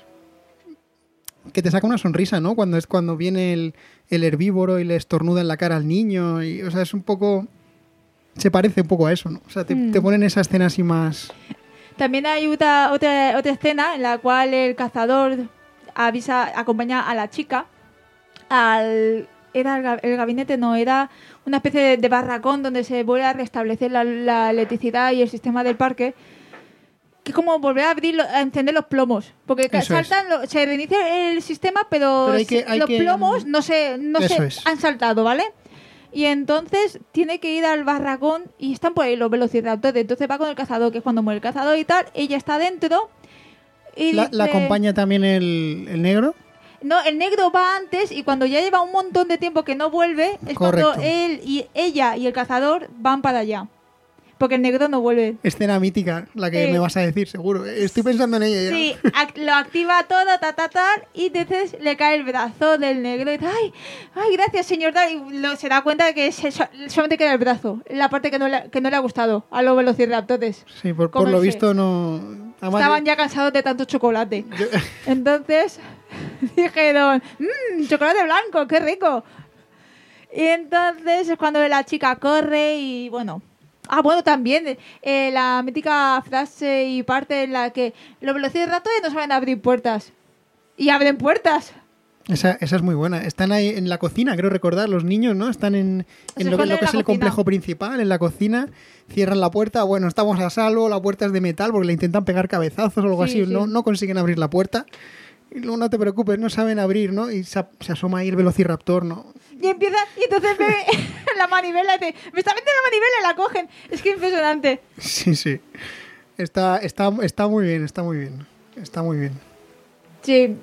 que te saca una sonrisa, ¿no? Cuando es cuando viene el, el herbívoro y le estornuda en la cara al niño. Y, o sea, es un poco... Se parece un poco a eso, ¿no? O sea, te, Mm. te ponen esa escena así más... También hay otra, otra, otra escena en la cual el cazador avisa, acompaña a la chica al... Era el, ga- el gabinete, no, era una especie de, de barracón donde se vuelve a restablecer la, la electricidad y el sistema del parque. Que es como volver a abrir, lo- a encender los plomos. Porque ca- Eso es. saltan, lo- se reinicia el sistema, pero, Pero hay que- se- hay los que- plomos no se, no Eso se es. han saltado, ¿vale? Y entonces tiene que ir al barracón y están por ahí los velociraptores. Entonces va con el cazador, que es cuando muere el cazador y tal. Ella está dentro. Y La, la dice- acompaña también el, el negro. No, el negro va antes y cuando ya lleva un montón de tiempo que no vuelve, es Correcto. cuando él y ella y el cazador van para allá. Porque el negro no vuelve. Escena mítica, la que Sí. me vas a decir, seguro. Estoy pensando en ella ya. Sí, ac- lo activa todo, ta, ta, tal, y entonces le cae el brazo del negro y dice, ay, ay, gracias, señor tal, y lo- se da cuenta de que se- solamente queda el brazo, la parte que no le, que no le ha gustado a los velociraptores. Sí, por, por lo Comerse. visto no... Además, Estaban ya cansados de tanto chocolate. yo- Entonces dijeron, mmm, chocolate blanco, qué rico. Y entonces es cuando la chica corre y bueno... Ah, bueno, también eh, la mítica frase y parte en la que los velociraptores no saben abrir puertas. Y abren puertas. Esa, esa es muy buena. Están ahí en la cocina, creo recordar, los niños, ¿no? Están en, Se en lo, que- esconden lo en que la es el cocina. complejo principal, en la cocina, cierran la puerta, bueno, estamos a salvo, la puerta es de metal porque le intentan pegar cabezazos o algo Sí, así, sí. No, no consiguen abrir la puerta. Y luego no te preocupes, no saben abrir, ¿no? Y se, se asoma ahí el velociraptor, ¿no? Y empieza, y entonces ve la manivela y dice, me está metiendo la manivela y la cogen. Es que impresionante. Sí, sí. Está, está, está muy bien, está muy bien. Está muy bien. Sí.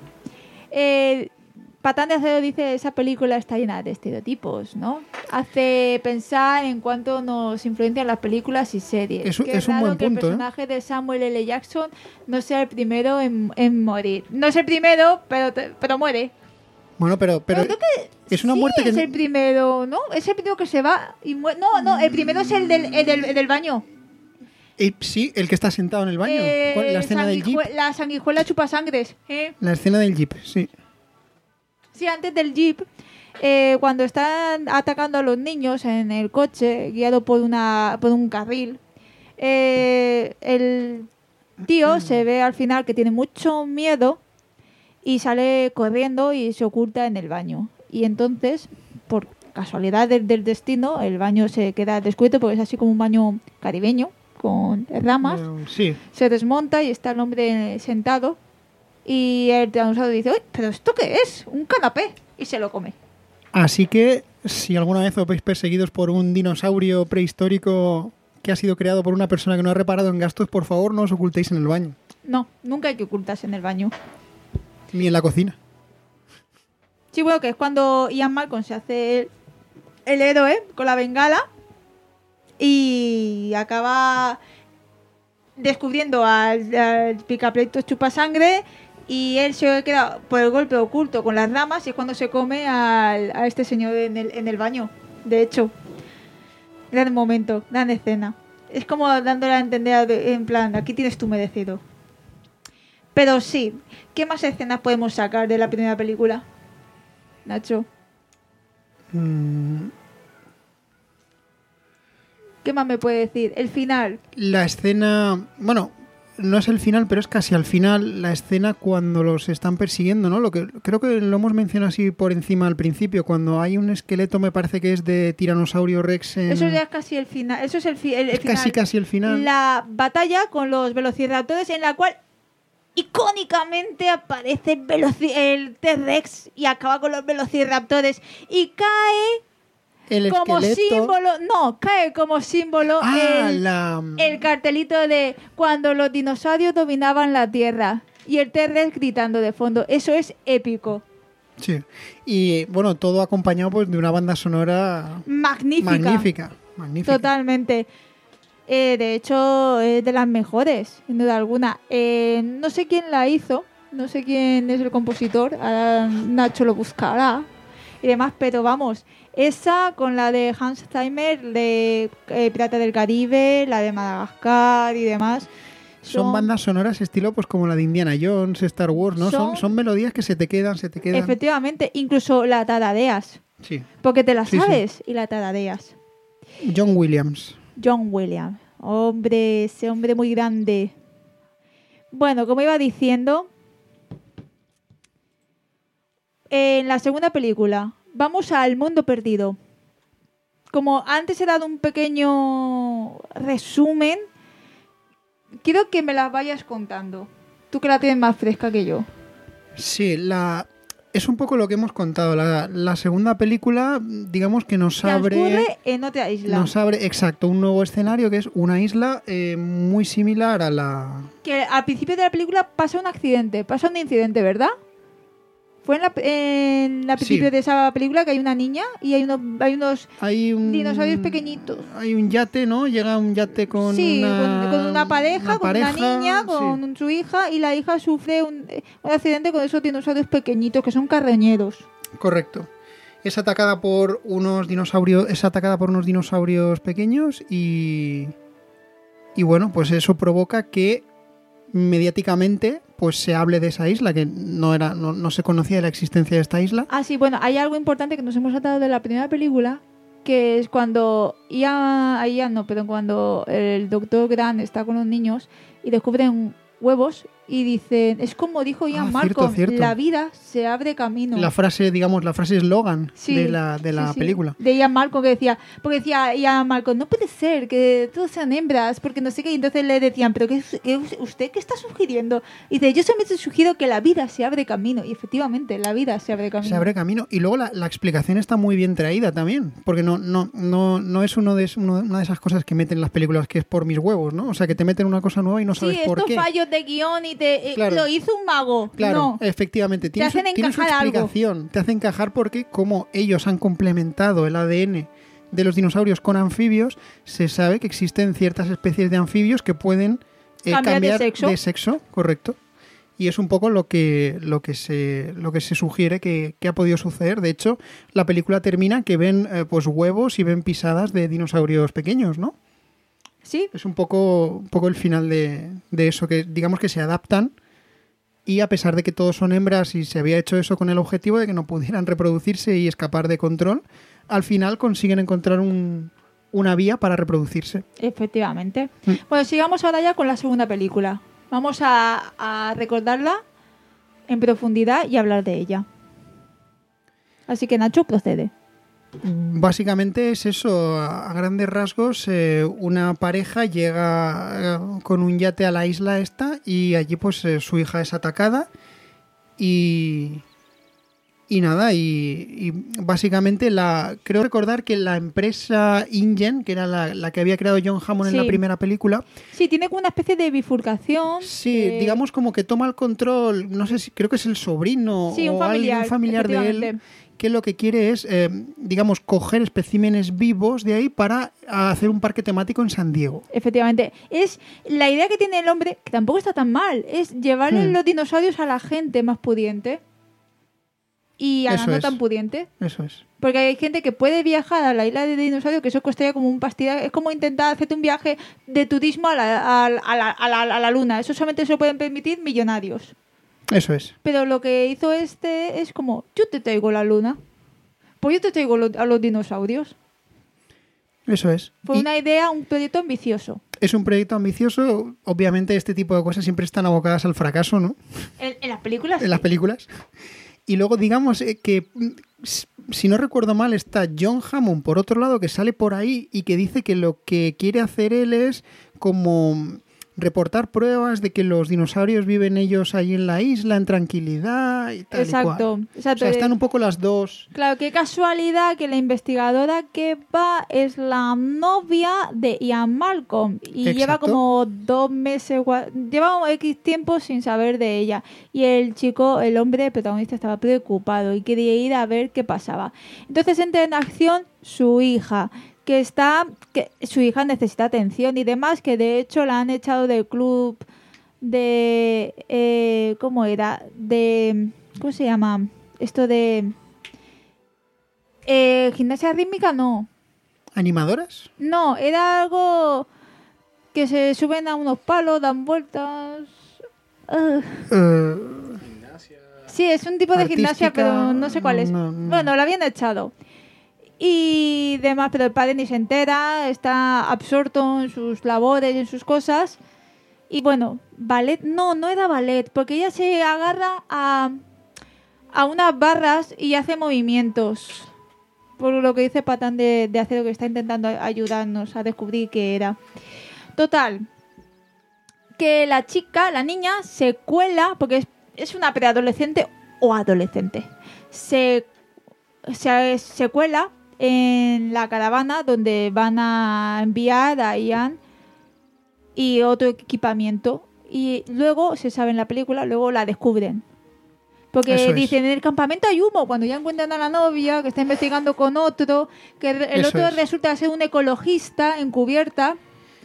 Eh, Patán de Acero dice, esa película está llena de estereotipos, ¿no? Hace pensar en cuánto nos influencian las películas y series. Es un- Qué es un raro buen que punto, ¿eh? el personaje de Samuel L. Jackson no sea el primero en, en morir. No es el primero, pero, te- pero muere. Bueno, pero, pero Creo que es una sí muerte que... es el primero, ¿no? Es el primero que se va y muere. No, no, el primero es el del, el del, el del baño. Eh, sí, el que está sentado en el baño. Eh, ¿Cuál? La escena del jeep. sanguijue- La sanguijuela chupa sangres. ¿eh? La escena del jeep, sí. Sí, antes del jeep, eh, cuando están atacando a los niños en el coche, guiado por una por un carril, eh, el tío se ve al final que tiene mucho miedo y sale corriendo y se oculta en el baño. Y entonces, por casualidad del, del destino, el baño se queda descubierto porque es así como un baño caribeño, con ramas. Eh, sí. Se desmonta y está el hombre sentado. Y el tiranosaurio dice, uy, ¿pero esto qué es? Un canapé. Y se lo come. Así que, si alguna vez os veis perseguidos por un dinosaurio prehistórico que ha sido creado por una persona que no ha reparado en gastos, por favor, no os ocultéis en el baño. No, nunca hay que ocultarse en el baño. Ni en la cocina. Sí, bueno, que es cuando Ian Malcolm se hace el, el héroe con la bengala y acaba descubriendo al, al picapleitos chupasangre y él se queda por el golpe oculto con las ramas y es cuando se come al, a este señor en el, en el baño. De hecho, gran momento, gran escena. Es como dándole a entender, de- en plan, aquí tienes tu merecido. Pero sí, ¿qué más escenas podemos sacar de la primera película, Nacho? Mm, ¿Qué más me puede decir? El final. la escena... Bueno, no es el final, pero es casi al final la escena cuando los están persiguiendo, ¿no? Lo que creo que lo hemos mencionado así por encima al principio, cuando hay un esqueleto, me parece que es de Tiranosaurio Rex en... Eso ya es casi el final. Eso es el, fi- el, el es final. casi casi el final. La batalla con los velociraptores en la cual icónicamente aparece el, veloci- el T-Rex y acaba con los velociraptores y cae El como esqueleto... símbolo, no, cae como símbolo Ah, el, la... el cartelito de cuando los dinosaurios dominaban la Tierra y el T-Rex gritando de fondo. Eso es épico. Sí. Y bueno, todo acompañado pues de una banda sonora Magnífica. magnífica. Magnífica. Totalmente. Eh, de hecho, es de las mejores, sin duda alguna. Eh, no sé quién la hizo, no sé quién es el compositor, ahora Nacho lo buscará y demás, pero vamos, esa con la de Hans Zimmer, de eh, Pirata del Caribe, la de Madagascar y demás. Son bandas sonoras estilo pues como la de Indiana Jones, Star Wars, ¿no? Son, Son- son melodías que se te quedan, se te quedan. Efectivamente, incluso la tarareas, Sí. porque te la Sí, sí. sabes y la tarareas. John Williams. John Williams. Hombre, ese hombre muy grande. Bueno, como iba diciendo, en la segunda película vamos al mundo perdido. Como antes he dado un pequeño resumen, quiero que me la vayas contando. Tú que la tienes más fresca que yo. Sí, la es un poco lo que hemos contado. La, la segunda película, digamos que nos abre... Transcurre en otra isla. Nos abre, exacto, un nuevo escenario que es una isla eh, muy similar a la... Que al principio de la película pasa un accidente, pasa un incidente, ¿verdad? Fue en la, en la principio Sí. de esa película que hay una niña y hay unos, hay unos Hay un... dinosaurios pequeñitos. Hay un yate, ¿no? Llega un yate con sí, una... con, con una pareja, una con pareja, una niña, sí. con su hija y la hija sufre un, un accidente con esos dinosaurios pequeñitos que son carroñeros. Correcto. Es atacada por unos dinosaurios, es atacada por unos dinosaurios pequeños y y bueno, pues eso provoca que mediáticamente pues se hable de esa isla que no era no, no se conocía la existencia de esta isla. Ah, sí, bueno, hay algo importante que nos hemos saltado de la primera película, que es cuando Ian, Ian no, pero cuando el doctor Grant está con los niños y descubren huevos y dicen, es como dijo Ian Ah, cierto, Malcolm, cierto. la vida se abre camino. La frase, digamos, la frase eslogan Sí, de la de la sí, sí, película. de Ian Malcolm que decía, porque decía Ian Malcolm, no puede ser que todos sean hembras, porque no sé qué, y entonces le decían, pero qué, qué- ¿usted qué está sugiriendo? Y dice, yo solamente sugiero que la vida se abre camino, y efectivamente, la vida se abre camino. Se abre camino. Y luego la, la explicación está muy bien traída también. Porque no, no, no, no es uno de, uno- una de esas cosas que meten en las películas que es por mis huevos, ¿no? O sea, que te meten una cosa nueva y no sabes Sí, por estos qué. fallos de guión y te, eh, Claro. lo hizo un mago. Claro, No. efectivamente. Tiene, su, hacen tiene su encajar algo. explicación. Te hace encajar porque como ellos han complementado el A D N de los dinosaurios con anfibios, se sabe que existen ciertas especies de anfibios que pueden eh, Cambiar de cambiar sexo. de sexo, correcto. Y es un poco lo que, lo que, se, lo que se sugiere que, que ha podido suceder. De hecho, la película termina que ven eh, pues huevos y ven pisadas de dinosaurios pequeños, ¿no? Sí, Es un poco, un poco el final de, de eso, que digamos que se adaptan y a pesar de que todos son hembras y se había hecho eso con el objetivo de que no pudieran reproducirse y escapar de control, al final consiguen encontrar un, una vía para reproducirse. efectivamente. Mm. Bueno, sigamos ahora ya con la segunda película. Vamos a, a recordarla en profundidad y hablar de ella. Así que Nacho, procede. Básicamente es eso, a a grandes rasgos, eh, una pareja llega eh, con un yate a la isla esta y allí pues eh, su hija es atacada y, y nada, y, y básicamente la creo recordar que la empresa InGen, que era la, la que había creado John Hammond Sí. en la primera película, Sí, tiene como una especie de bifurcación. sí, eh, digamos como que toma el control, no sé si creo que es el sobrino Sí, un o familiar, alguien familiar de él, efectivamente. que lo que quiere es, eh, digamos, coger especímenes vivos de ahí para hacer un parque temático en San Diego. Efectivamente. Es la idea que tiene el hombre, que tampoco está tan mal, es llevarle Hmm. los dinosaurios a la gente más pudiente. y a Eso la no es. tan pudiente. Eso es. Porque hay gente que puede viajar a la isla de dinosaurio, que eso costaría como un pastilla. Es como intentar hacerte un viaje de turismo a la, a, la, a, la, a, la, a la luna. Eso solamente se lo pueden permitir millonarios. Eso es. Pero lo que hizo este es como, yo te traigo la luna. Pues yo te traigo lo, a los dinosaurios. Eso es. Fue Y una idea, un proyecto ambicioso. es un proyecto ambicioso. Obviamente este tipo de cosas siempre están abocadas al fracaso, ¿no? En, en las películas. En las películas. Y luego digamos eh, que, mm, s- si no recuerdo mal, está John Hammond, por otro lado, que sale por ahí y que dice que lo que quiere hacer él es como reportar pruebas de que los dinosaurios viven ellos ahí en la isla en tranquilidad y tal y Exacto, cual. exacto. O sea, están un poco las dos. Claro, qué casualidad que la investigadora que va es la novia de Ian Malcolm y Exacto. lleva como dos meses, gua- lleva un X tiempo sin saber de ella. Y el chico, el hombre, el protagonista, estaba preocupado y quería ir a ver qué pasaba. Entonces entra en acción su hija, que está, que su hija necesita atención y demás, que de hecho la han echado del club de, eh, ¿cómo era? De, ¿cómo se llama? Esto de... Eh, gimnasia rítmica no. ¿Animadoras? No, era algo que se suben a unos palos, dan vueltas. Ugh. Eh, Gimnasia. Sí, es un tipo de gimnasia, Artística, pero no sé cuál es. no, no. Bueno, la habían echado. Y demás, pero el padre ni se entera, está absorto en sus labores, en sus cosas. Y bueno, ballet, no, no era ballet, porque ella se agarra a, a unas barras y hace movimientos. Por lo que dice Patán de, de hacer lo que está intentando ayudarnos a descubrir qué era. Total, que la chica, la niña, se cuela, porque es, es una preadolescente o adolescente, se, se, se cuela en la caravana donde van a enviar a Ian y otro equipamiento. Y luego, se sabe en la película, luego la descubren. Porque Eso es. dicen, en el campamento hay humo, cuando ya encuentran a la novia, que está investigando con otro, que el Eso otro es. resulta ser un ecologista encubierta.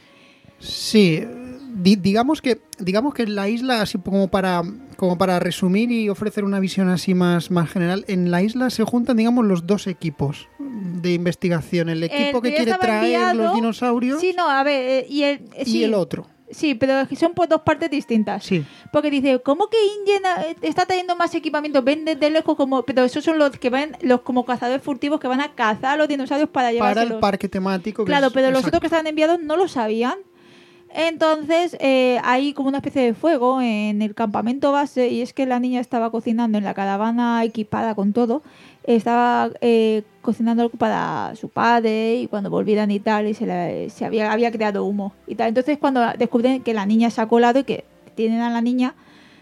Sí, di- digamos que digamos que en la isla, así como para como para resumir y ofrecer una visión así más, más general, en la isla se juntan, digamos, los dos equipos de investigación. El equipo El que ya quiere estaba traer enviado- los dinosaurios Sí, no, a ver, eh, y el, eh, y sí, el otro. Sí, pero es que son por dos partes distintas. Sí, Porque dice, ¿cómo que Ingen eh, está trayendo más equipamiento? Ven desde lejos como... Pero esos son los que ven, los como cazadores furtivos que van a cazar a los dinosaurios para para llevárselos. el parque temático. que Claro, es- pero los exacto. otros que estaban enviados no lo sabían. Entonces eh, hay como una especie de fuego en el campamento base y es que la niña estaba cocinando en la caravana equipada con todo. Estaba eh, cocinando algo para su padre y cuando volvieran y tal y se, le- se había, había creado humo y tal. Entonces cuando descubren que la niña se ha colado y que tienen a la niña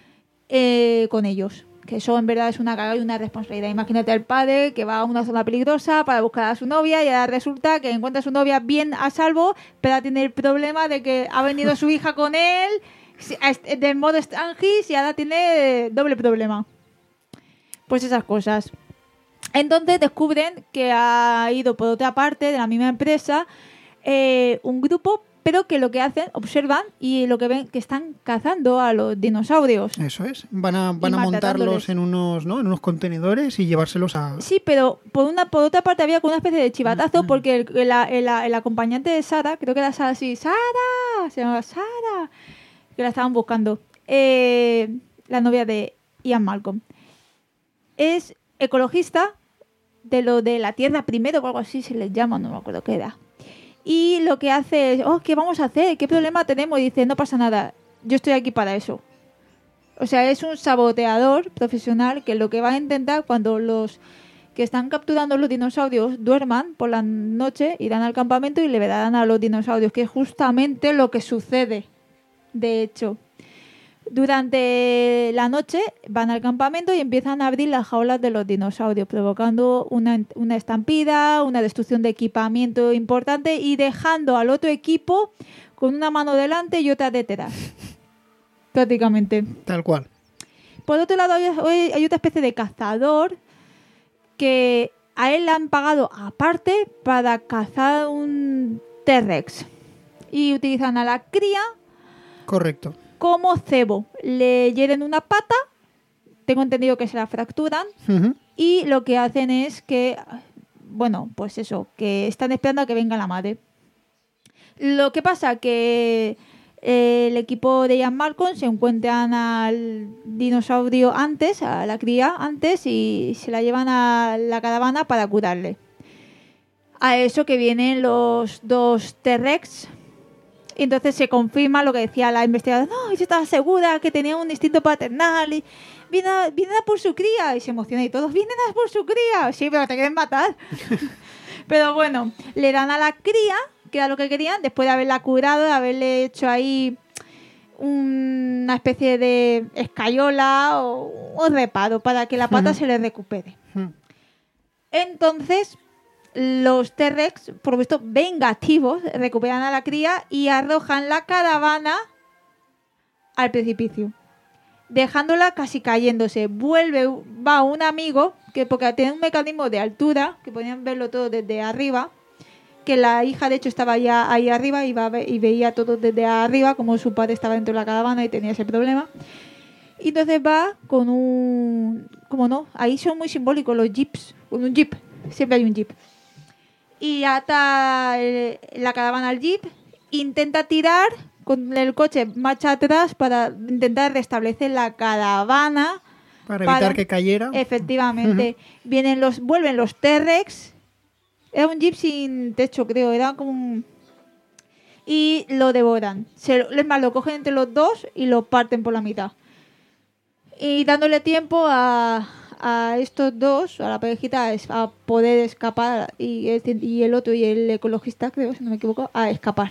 eh, con ellos. Que eso en verdad es una carga y una responsabilidad. Imagínate al padre que va a una zona peligrosa para buscar a su novia y ahora resulta que encuentra a su novia bien a salvo, pero tiene el problema de que ha venido su hija con él del modo Strangis y ahora tiene doble problema. Pues esas cosas. Entonces descubren que ha ido por otra parte de la misma empresa eh, un grupo, pero que lo que hacen, observan y lo que ven que están cazando a los dinosaurios. Eso es. Van a, van Y a montarlos maltratándoles. en unos, ¿no? en unos contenedores y llevárselos a... Sí, pero por una por otra parte había como una especie de chivatazo porque el, el, el- el acompañante de Sara, creo que era Sara, sí, Sara, se llamaba Sara, que la estaban buscando, eh, la novia de Ian Malcolm. Es ecologista de lo de la tierra primero o algo así se les llama, no me acuerdo qué era. Y lo que hace es, oh, ¿qué vamos a hacer? ¿Qué problema tenemos? Y dice, no pasa nada, yo estoy aquí para eso. O sea, es un saboteador profesional que lo que va a intentar cuando los que están capturando los dinosaurios duerman por la noche, irán al campamento y le darán a los dinosaurios, que es justamente lo que sucede. De hecho, durante la noche van al campamento y empiezan a abrir las jaulas de los dinosaurios, provocando una, una estampida, una destrucción de equipamiento importante y dejando al otro equipo con una mano delante y otra detrás. Prácticamente. Tal cual. Por otro lado, hay, hay otra especie de cazador que a él le han pagado aparte para cazar un T-Rex. Y utilizan a la cría Correcto. como cebo. Le hieren una pata tengo entendido que se la fracturan Ujú. y lo que hacen es que, bueno, pues eso, que están esperando a que venga la madre. Lo que pasa que eh, el equipo de Ian Malcolm se encuentran al dinosaurio antes, a la cría antes, y se la llevan a la caravana para curarle. A eso que vienen los dos T-Rex. Y entonces se confirma lo que decía la investigadora. No, yo estaba segura que tenía un instinto paternal y vienen a, vienen a por su cría. Y se emociona y todos, vienen a por su cría. Sí, pero te quieren matar. Pero bueno, le dan a la cría, que era lo que querían, después de haberla curado, de haberle hecho ahí una especie de escayola o un reparo para que la pata Ujú. se le recupere. Ujú. Entonces, los T-Rex, por lo visto, vengativos, recuperan a la cría y arrojan la caravana al precipicio, dejándola casi cayéndose. Vuelve, va un amigo, que porque tiene un mecanismo de altura, que podían verlo todo desde arriba, que la hija de hecho estaba ya ahí arriba y, va, y veía todo desde arriba, como su padre estaba dentro de la caravana y tenía ese problema. Y entonces va con un... ¿Cómo no? Ahí son muy simbólicos los jeeps, con un jeep, siempre hay un jeep. Y ata el- la caravana al jeep, intenta tirar con el coche marcha atrás para intentar restablecer la caravana. Para evitar Para- que cayera. Efectivamente. Vienen los, vuelven los T-Rex. Era un jeep sin techo, creo. Era como un... Y lo devoran. Se, lo- es más, lo cogen entre los dos y lo parten por la mitad. Y dándole tiempo a, a estos dos, a la parejita, a, es- a poder escapar. Y el, y el otro y el ecologista, creo, si no me equivoco, a escapar.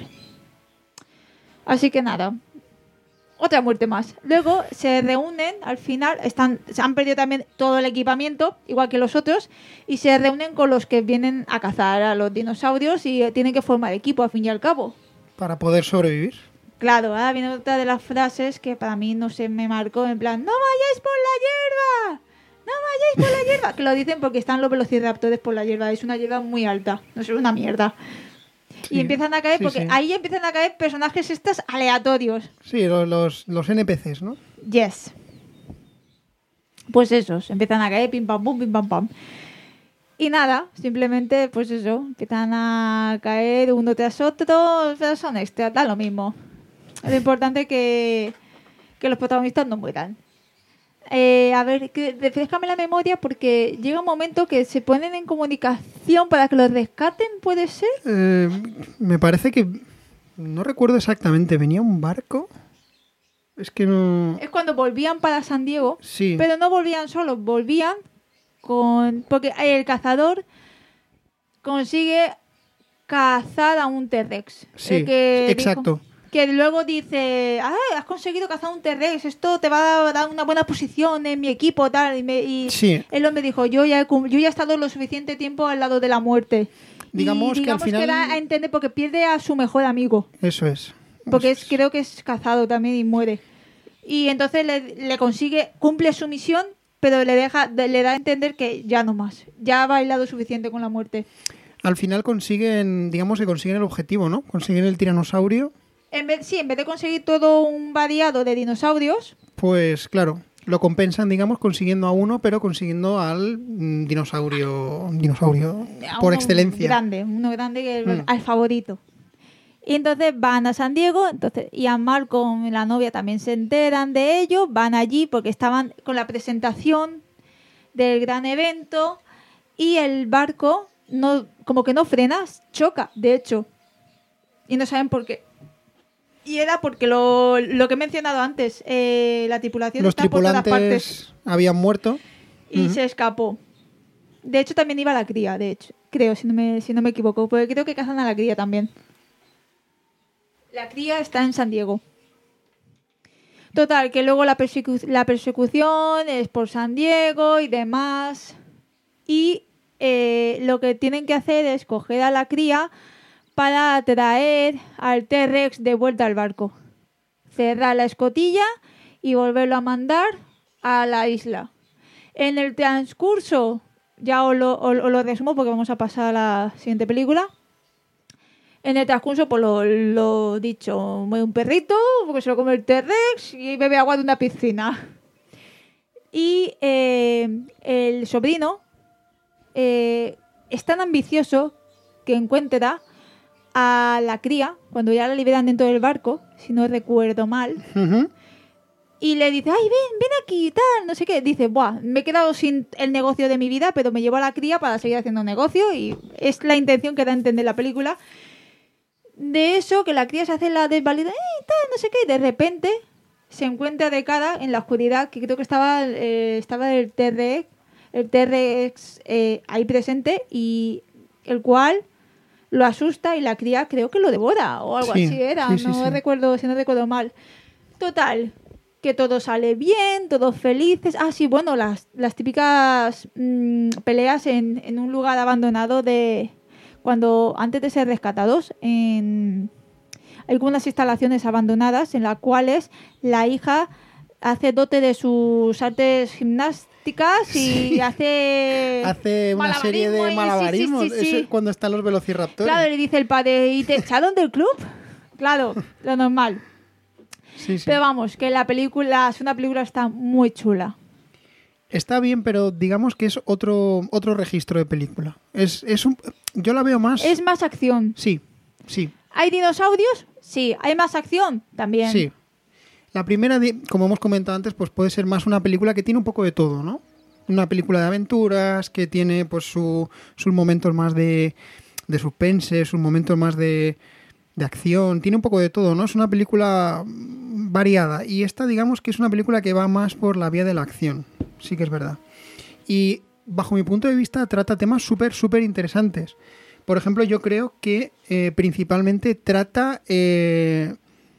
Así que nada. Otra muerte más. Luego se reúnen, al final, están, se han perdido también todo el equipamiento, igual que los otros, y se reúnen con los que vienen a cazar a los dinosaurios y eh, tienen que formar equipo, al fin y al cabo. Para poder sobrevivir. Claro, ahora viene otra de las frases que para mí no se me marcó, en plan, ¡no vayáis por la hierba! ¡No vayáis por la hierba! Que lo dicen porque están los velociraptores por la hierba, es una hierba muy alta, no es una mierda. Sí, Y empiezan a caer, sí, porque sí. ahí empiezan a caer personajes estos aleatorios. Sí, los, los, los N P Cs, ¿no? Yes. Pues esos, empiezan a caer, pim pam pum, pim pam pam. Y nada, simplemente, pues eso, empiezan a caer uno tras otro, pero son extras, da lo mismo. Lo importante es que, que los protagonistas no mueran. Eh, a ver, que, refrescame la memoria porque llega un momento que se ponen en comunicación para que los rescaten, ¿puede ser? Eh, me parece que... No recuerdo exactamente. ¿Venía un barco? Es que no... Es cuando volvían para San Diego, Sí. pero no volvían solos, volvían con... Porque el cazador consigue cazar a un T-Rex. Sí, El que exacto. dijo- que luego dice, ah, has conseguido cazar un T-Rex, esto te va a dar una buena posición en mi equipo, tal. Y, me- y Sí. el hombre dijo, yo ya, he, cum- yo ya he estado lo suficiente tiempo al lado de la muerte. Digamos y, que al digamos final- da a entender porque pierde a su mejor amigo. Eso es. Porque Eso es, creo que es cazado también y muere. Y entonces le, le consigue, cumple su misión, pero le deja, de- le da a entender que ya no más. Ya ha bailado suficiente con la muerte. Al final consiguen, digamos que consiguen el objetivo, ¿no? Consiguen el tiranosaurio. En vez, sí, en vez de conseguir todo un variado de dinosaurios, Pues claro, lo compensan, digamos, consiguiendo a uno, pero consiguiendo al mm, dinosaurio, dinosaurio a por uno excelencia. grande, uno grande que es Mm. al favorito. Y entonces van a San Diego, entonces Ian Malcolm y la novia también se enteran de ello, van allí porque estaban con la presentación del gran evento y el barco no, como que no frena, choca, de hecho. Y no saben por qué. Y era porque lo, lo que he mencionado antes, eh, la tripulación Los está por todas partes tripulantes habían muerto. y Ujú. se escapó. De hecho, también iba la cría, de hecho. Creo, si no me, si no me equivoco. Porque creo que cazan a la cría también. La cría está en San Diego. Total, que luego la, persecu- la persecución es por San Diego y demás. Y eh, lo que tienen que hacer es coger a la cría para traer al T-Rex de vuelta al barco. Cerrar la escotilla y volverlo a mandar a la isla. En el transcurso, ya os lo, os- os lo resumo porque vamos a pasar a la siguiente película. En el transcurso, pues lo, lo dicho, muere un perrito porque se lo come el T-Rex y bebe agua de una piscina. Y eh, el sobrino eh, es tan ambicioso que encuentra a la cría, cuando ya la liberan dentro del barco, si no recuerdo mal, Ujú. y le dice, ay, ven, ven aquí y tal, no sé qué. Dice, buah, me he quedado sin el negocio de mi vida, pero me llevo a la cría para seguir haciendo negocio, y es la intención que da a entender la película. De eso, que la cría se hace la desvalida, eh, tal, no sé qué, y de repente se encuentra de cara en la oscuridad, que creo que estaba, eh, estaba el T-Rex, el T-Rex eh, ahí presente, y el cual lo asusta y la cría creo que lo devora o algo Sí, así era, sí, sí, no sí. recuerdo, si no recuerdo mal. Total, que todo sale bien, todos felices. Ah, sí, bueno, las, las típicas mmm, peleas en, en un lugar abandonado de cuando antes de ser rescatados, en algunas instalaciones abandonadas en las cuales la hija hace dote de sus artes gimnásticas y Sí. hace Hace una serie de y- malabarismos. sí, sí, sí, sí. Eso es cuando están los velociraptores. Claro, le dice el padre, ¿y te echaron del club? Claro, lo normal. Sí, sí. Pero vamos, que la película, es una película está muy chula. Está bien, pero digamos que es otro, otro registro de película. Es, es un, yo la veo más... Es más acción. Sí, sí, ¿Hay dinosaurios? Sí. ¿Hay más acción? También. sí. La primera, di- como hemos comentado antes, pues puede ser más una película que tiene un poco de todo, ¿no? Una película de aventuras, que tiene pues su, sus momentos más de, de suspense, sus momentos más de, de acción, tiene un poco de todo, ¿no? Es una película mm, variada. Y esta, digamos que es una película que va más por la vía de la acción. Sí que es verdad. Y bajo mi punto de vista trata temas súper, súper interesantes. Por ejemplo, yo creo que eh, principalmente trata eh,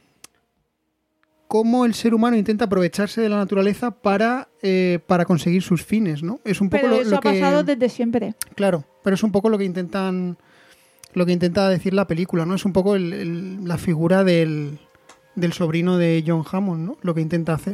cómo el ser humano intenta aprovecharse de la naturaleza para, eh, para conseguir sus fines, ¿no? Es un poco Pero lo, eso lo ha que... pasado desde siempre. Claro, pero es un poco lo que intentan lo que intenta decir la película, ¿no? Es un poco el- el- la figura del, del sobrino de John Hammond, ¿no? Lo que intenta hacer.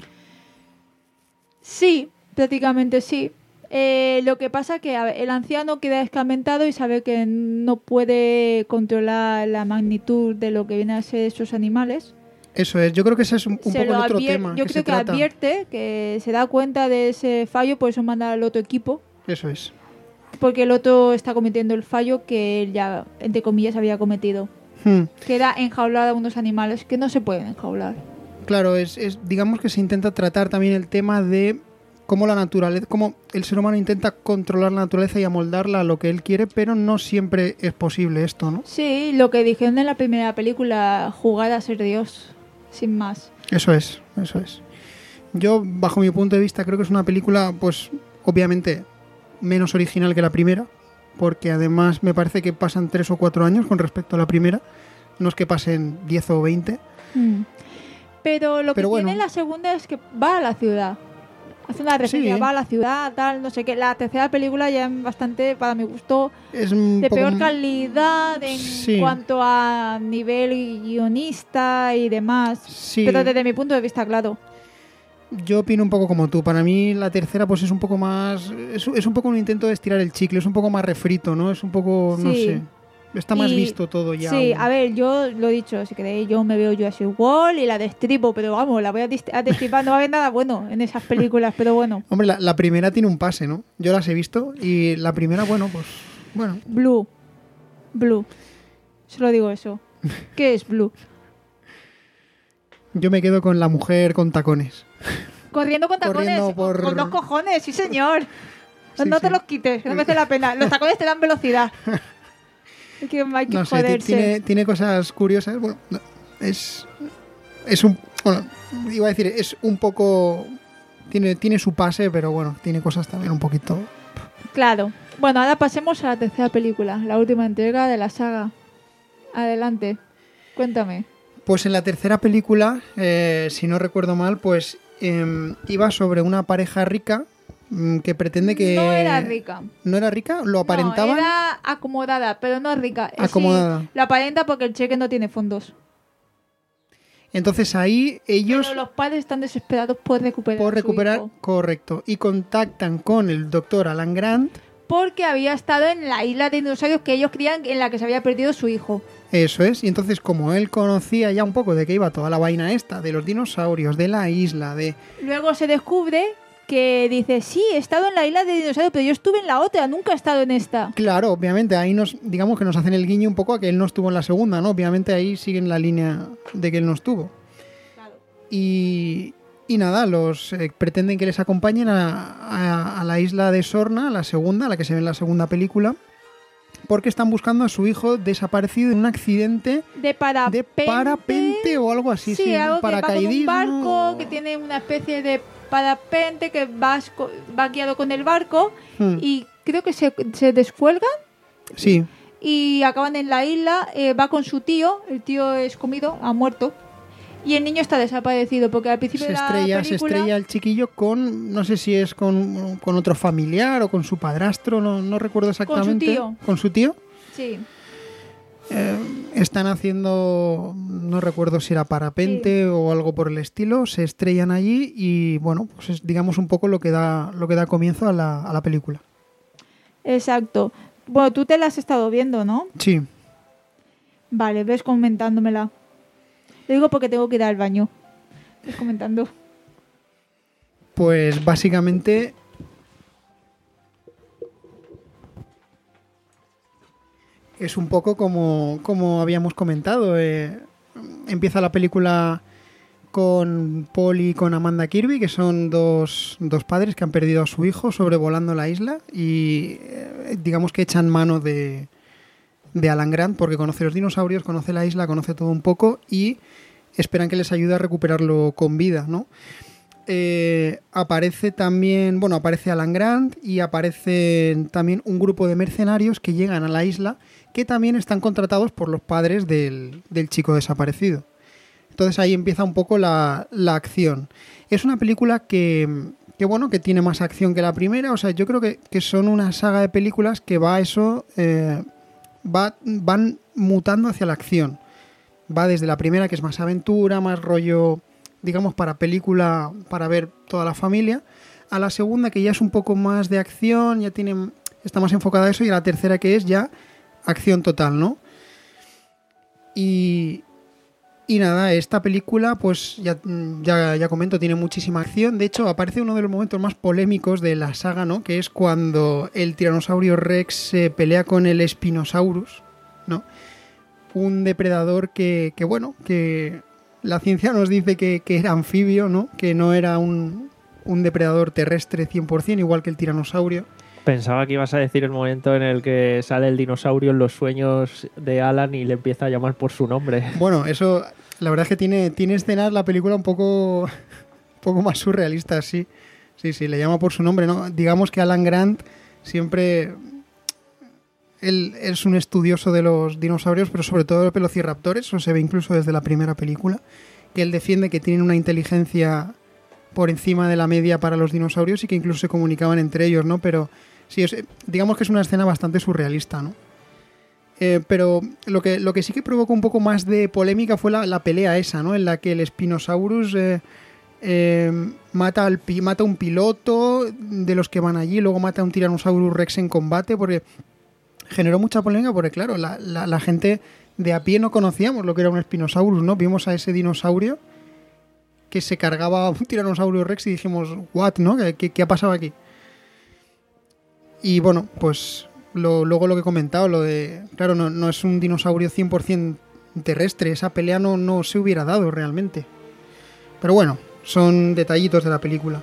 Sí, prácticamente sí. Eh, lo que pasa que a ver, el anciano queda escarmentado y sabe que no puede controlar la magnitud de lo que vienen a ser esos animales. Eso es, yo creo que ese es un, un Se poco lo el otro advier- tema Yo que creo se que trata. advierte que se da cuenta de ese fallo, por eso manda al otro equipo, Eso es. porque el otro está cometiendo el fallo que él ya, entre comillas, había cometido. Hmm. Que era enjaular a unos animales que no se pueden enjaular. Claro, es, es digamos que se intenta tratar también el tema de cómo la naturaleza, cómo el ser humano intenta controlar la naturaleza y amoldarla a lo que él quiere, pero no siempre es posible esto, ¿no? Sí, lo que dijeron en la primera película, jugar a ser Dios, sin más. Eso es, eso es. Yo, bajo mi punto de vista, creo que es una película, pues, obviamente, menos original que la primera, porque además me parece que pasan tres o cuatro años con respecto a la primera, no es que pasen diez o veinte. Mm. Pero lo Pero que bueno. tiene la segunda es que va a la ciudad. Hace una referencia, Sí. va a la ciudad, tal, no sé qué. La tercera película ya es bastante, para mi gusto, Es un de poco... peor calidad en Sí. cuanto a nivel guionista y demás. Sí, Pero desde mi punto de vista, claro. yo opino un poco como tú. Para mí la tercera pues es un poco más... Es, es un poco un intento de estirar el chicle, es un poco más refrito, ¿no? Es un poco, no Sí. sé... Está más Y- visto todo ya. Sí, aún. a ver, yo lo he dicho, si queréis, yo me veo Jurassic World y la destripo, pero vamos, la voy a, dist- a destripar, no va a haber nada bueno en esas películas, pero bueno. Hombre, la, la primera tiene un pase, ¿no? Yo las he visto y la primera, bueno, pues... Bueno, Blue. Blue. Solo digo eso. ¿Qué es Blue? yo me quedo con la mujer con tacones. Corriendo con tacones. Corriendo por- Con dos cojones, sí señor. Sí, no te sí. los quites, que no merece la pena. Los tacones te dan velocidad. Hay que, hay que No sé, ti- joderse. tiene, tiene cosas curiosas. Bueno, no, es... Es un... Bueno, iba a decir, es un poco... Tiene, tiene su pase, pero bueno, tiene cosas también un poquito... Claro. Bueno, ahora pasemos a la tercera película, la última entrega de la saga. Adelante. Cuéntame. Pues en la tercera película, eh, si no recuerdo mal, pues eh, iba sobre una pareja rica mm, que pretende que... No era rica. ¿No era rica? ¿Lo aparentaban? No, era acomodada, pero no rica. Es Acomodada. sí, lo aparenta porque el cheque no tiene fondos. Entonces ahí ellos, Pero los padres están desesperados por recuperar por a su recuperar, hijo. correcto, y contactan con el doctor Alan Grant. Porque había estado en la isla de dinosaurios que ellos creían en la que se había perdido su hijo. Eso es, y entonces como él conocía ya un poco de qué iba toda la vaina esta, de los dinosaurios, de la isla, de... Luego se descubre que dice, sí, he estado en la isla de dinosaurio, pero yo estuve en la otra, nunca he estado en esta. Claro, obviamente, ahí nos, digamos que nos hacen el guiño un poco a que él no estuvo en la segunda, ¿no? Obviamente ahí siguen la línea de que él no estuvo. Claro. Y, y nada, los eh, pretenden que les acompañen a, a, a la isla de Sorna, la segunda, la que se ve en la segunda película, porque están buscando a su hijo desaparecido en un accidente De parapente. de parapente o algo así, Sí, sí, algo que va con un paracaidismo. barco que tiene una especie de parapente que va, esco- va guiado con el barco Hmm. y creo que se, se descuelgan Sí, y acaban en la isla. Eh, va con su tío, el tío es comido, ha muerto y el niño está desaparecido porque al principio se de la estrella, se película estrella el chiquillo con, no sé si es con, con otro familiar o con su padrastro, no, no recuerdo exactamente. tío. ¿Con su tío? sí, Eh, están haciendo, no recuerdo si era parapente o algo por el estilo, se estrellan allí y bueno, pues es digamos un poco lo que da, lo que da comienzo a la, a la película. exacto. Bueno, tú te la has estado viendo, ¿no? Sí, Vale, ves comentándomela. Lo digo porque tengo que ir al baño. Ves comentando. pues básicamente es un poco como, como habíamos comentado. eh, empieza la película con Paul y con Amanda Kirby, que son dos, dos padres que han perdido a su hijo sobrevolando la isla y eh, digamos que echan mano de, de Alan Grant porque conoce los dinosaurios, conoce la isla, conoce todo un poco y esperan que les ayude a recuperarlo con vida, ¿no? Eh, aparece también, bueno, aparece Alan Grant y aparece también un grupo de mercenarios que llegan a la isla que también están contratados por los padres del, del chico desaparecido. Entonces ahí empieza un poco la, la acción. Es una película que, que, bueno, que tiene más acción que la primera. O sea, yo creo que, que son una saga de películas que va a eso, eh, va, van mutando hacia la acción. Va desde la primera, que es más aventura, más rollo, digamos, para película, para ver toda la familia, a la segunda, que ya es un poco más de acción, ya tiene, está más enfocada a eso, y a la tercera, que es ya acción total, ¿no? Y... Y nada, esta película, pues ya, ya, ya comento, tiene muchísima acción. De hecho, aparece uno de los momentos más polémicos de la saga, ¿no? Que es cuando el tiranosaurio Rex se pelea con el Spinosaurus, ¿no? Un depredador que, que bueno, que la ciencia nos dice que, que era anfibio, ¿no? Que no era un, un depredador terrestre cien por ciento, igual que el tiranosaurio. Pensaba que ibas a decir el momento en el que sale el dinosaurio en los sueños de Alan y le empieza a llamar por su nombre. Bueno, eso, la verdad es que tiene, tiene escenas la película un poco, un poco más surrealistas, sí. Sí, sí, le llama por su nombre, ¿no? Digamos que Alan Grant siempre... Él es un estudioso de los dinosaurios, pero sobre todo de los velociraptores, eso se ve incluso desde la primera película, que él defiende que tienen una inteligencia por encima de la media para los dinosaurios y que incluso se comunicaban entre ellos, ¿no? Pero... Sí, es, digamos que es una escena bastante surrealista, ¿no? Eh, pero lo que, lo que sí que provocó un poco más de polémica fue la, la pelea esa, ¿no? En la que el Spinosaurus eh, eh, mata, al, mata a un piloto de los que van allí, luego mata a un Tyrannosaurus Rex en combate, porque generó mucha polémica, porque claro, la, la, la gente de a pie no conocíamos lo que era un Spinosaurus, ¿no? Vimos a ese dinosaurio que se cargaba a un Tyrannosaurus Rex y dijimos, ¿what? ¿No? ¿Qué, qué, qué ha pasado aquí? Y bueno, pues lo, luego lo que he comentado, lo de... Claro, no, no es un dinosaurio cien por ciento terrestre, esa pelea no, no se hubiera dado realmente. Pero bueno, son detallitos de la película.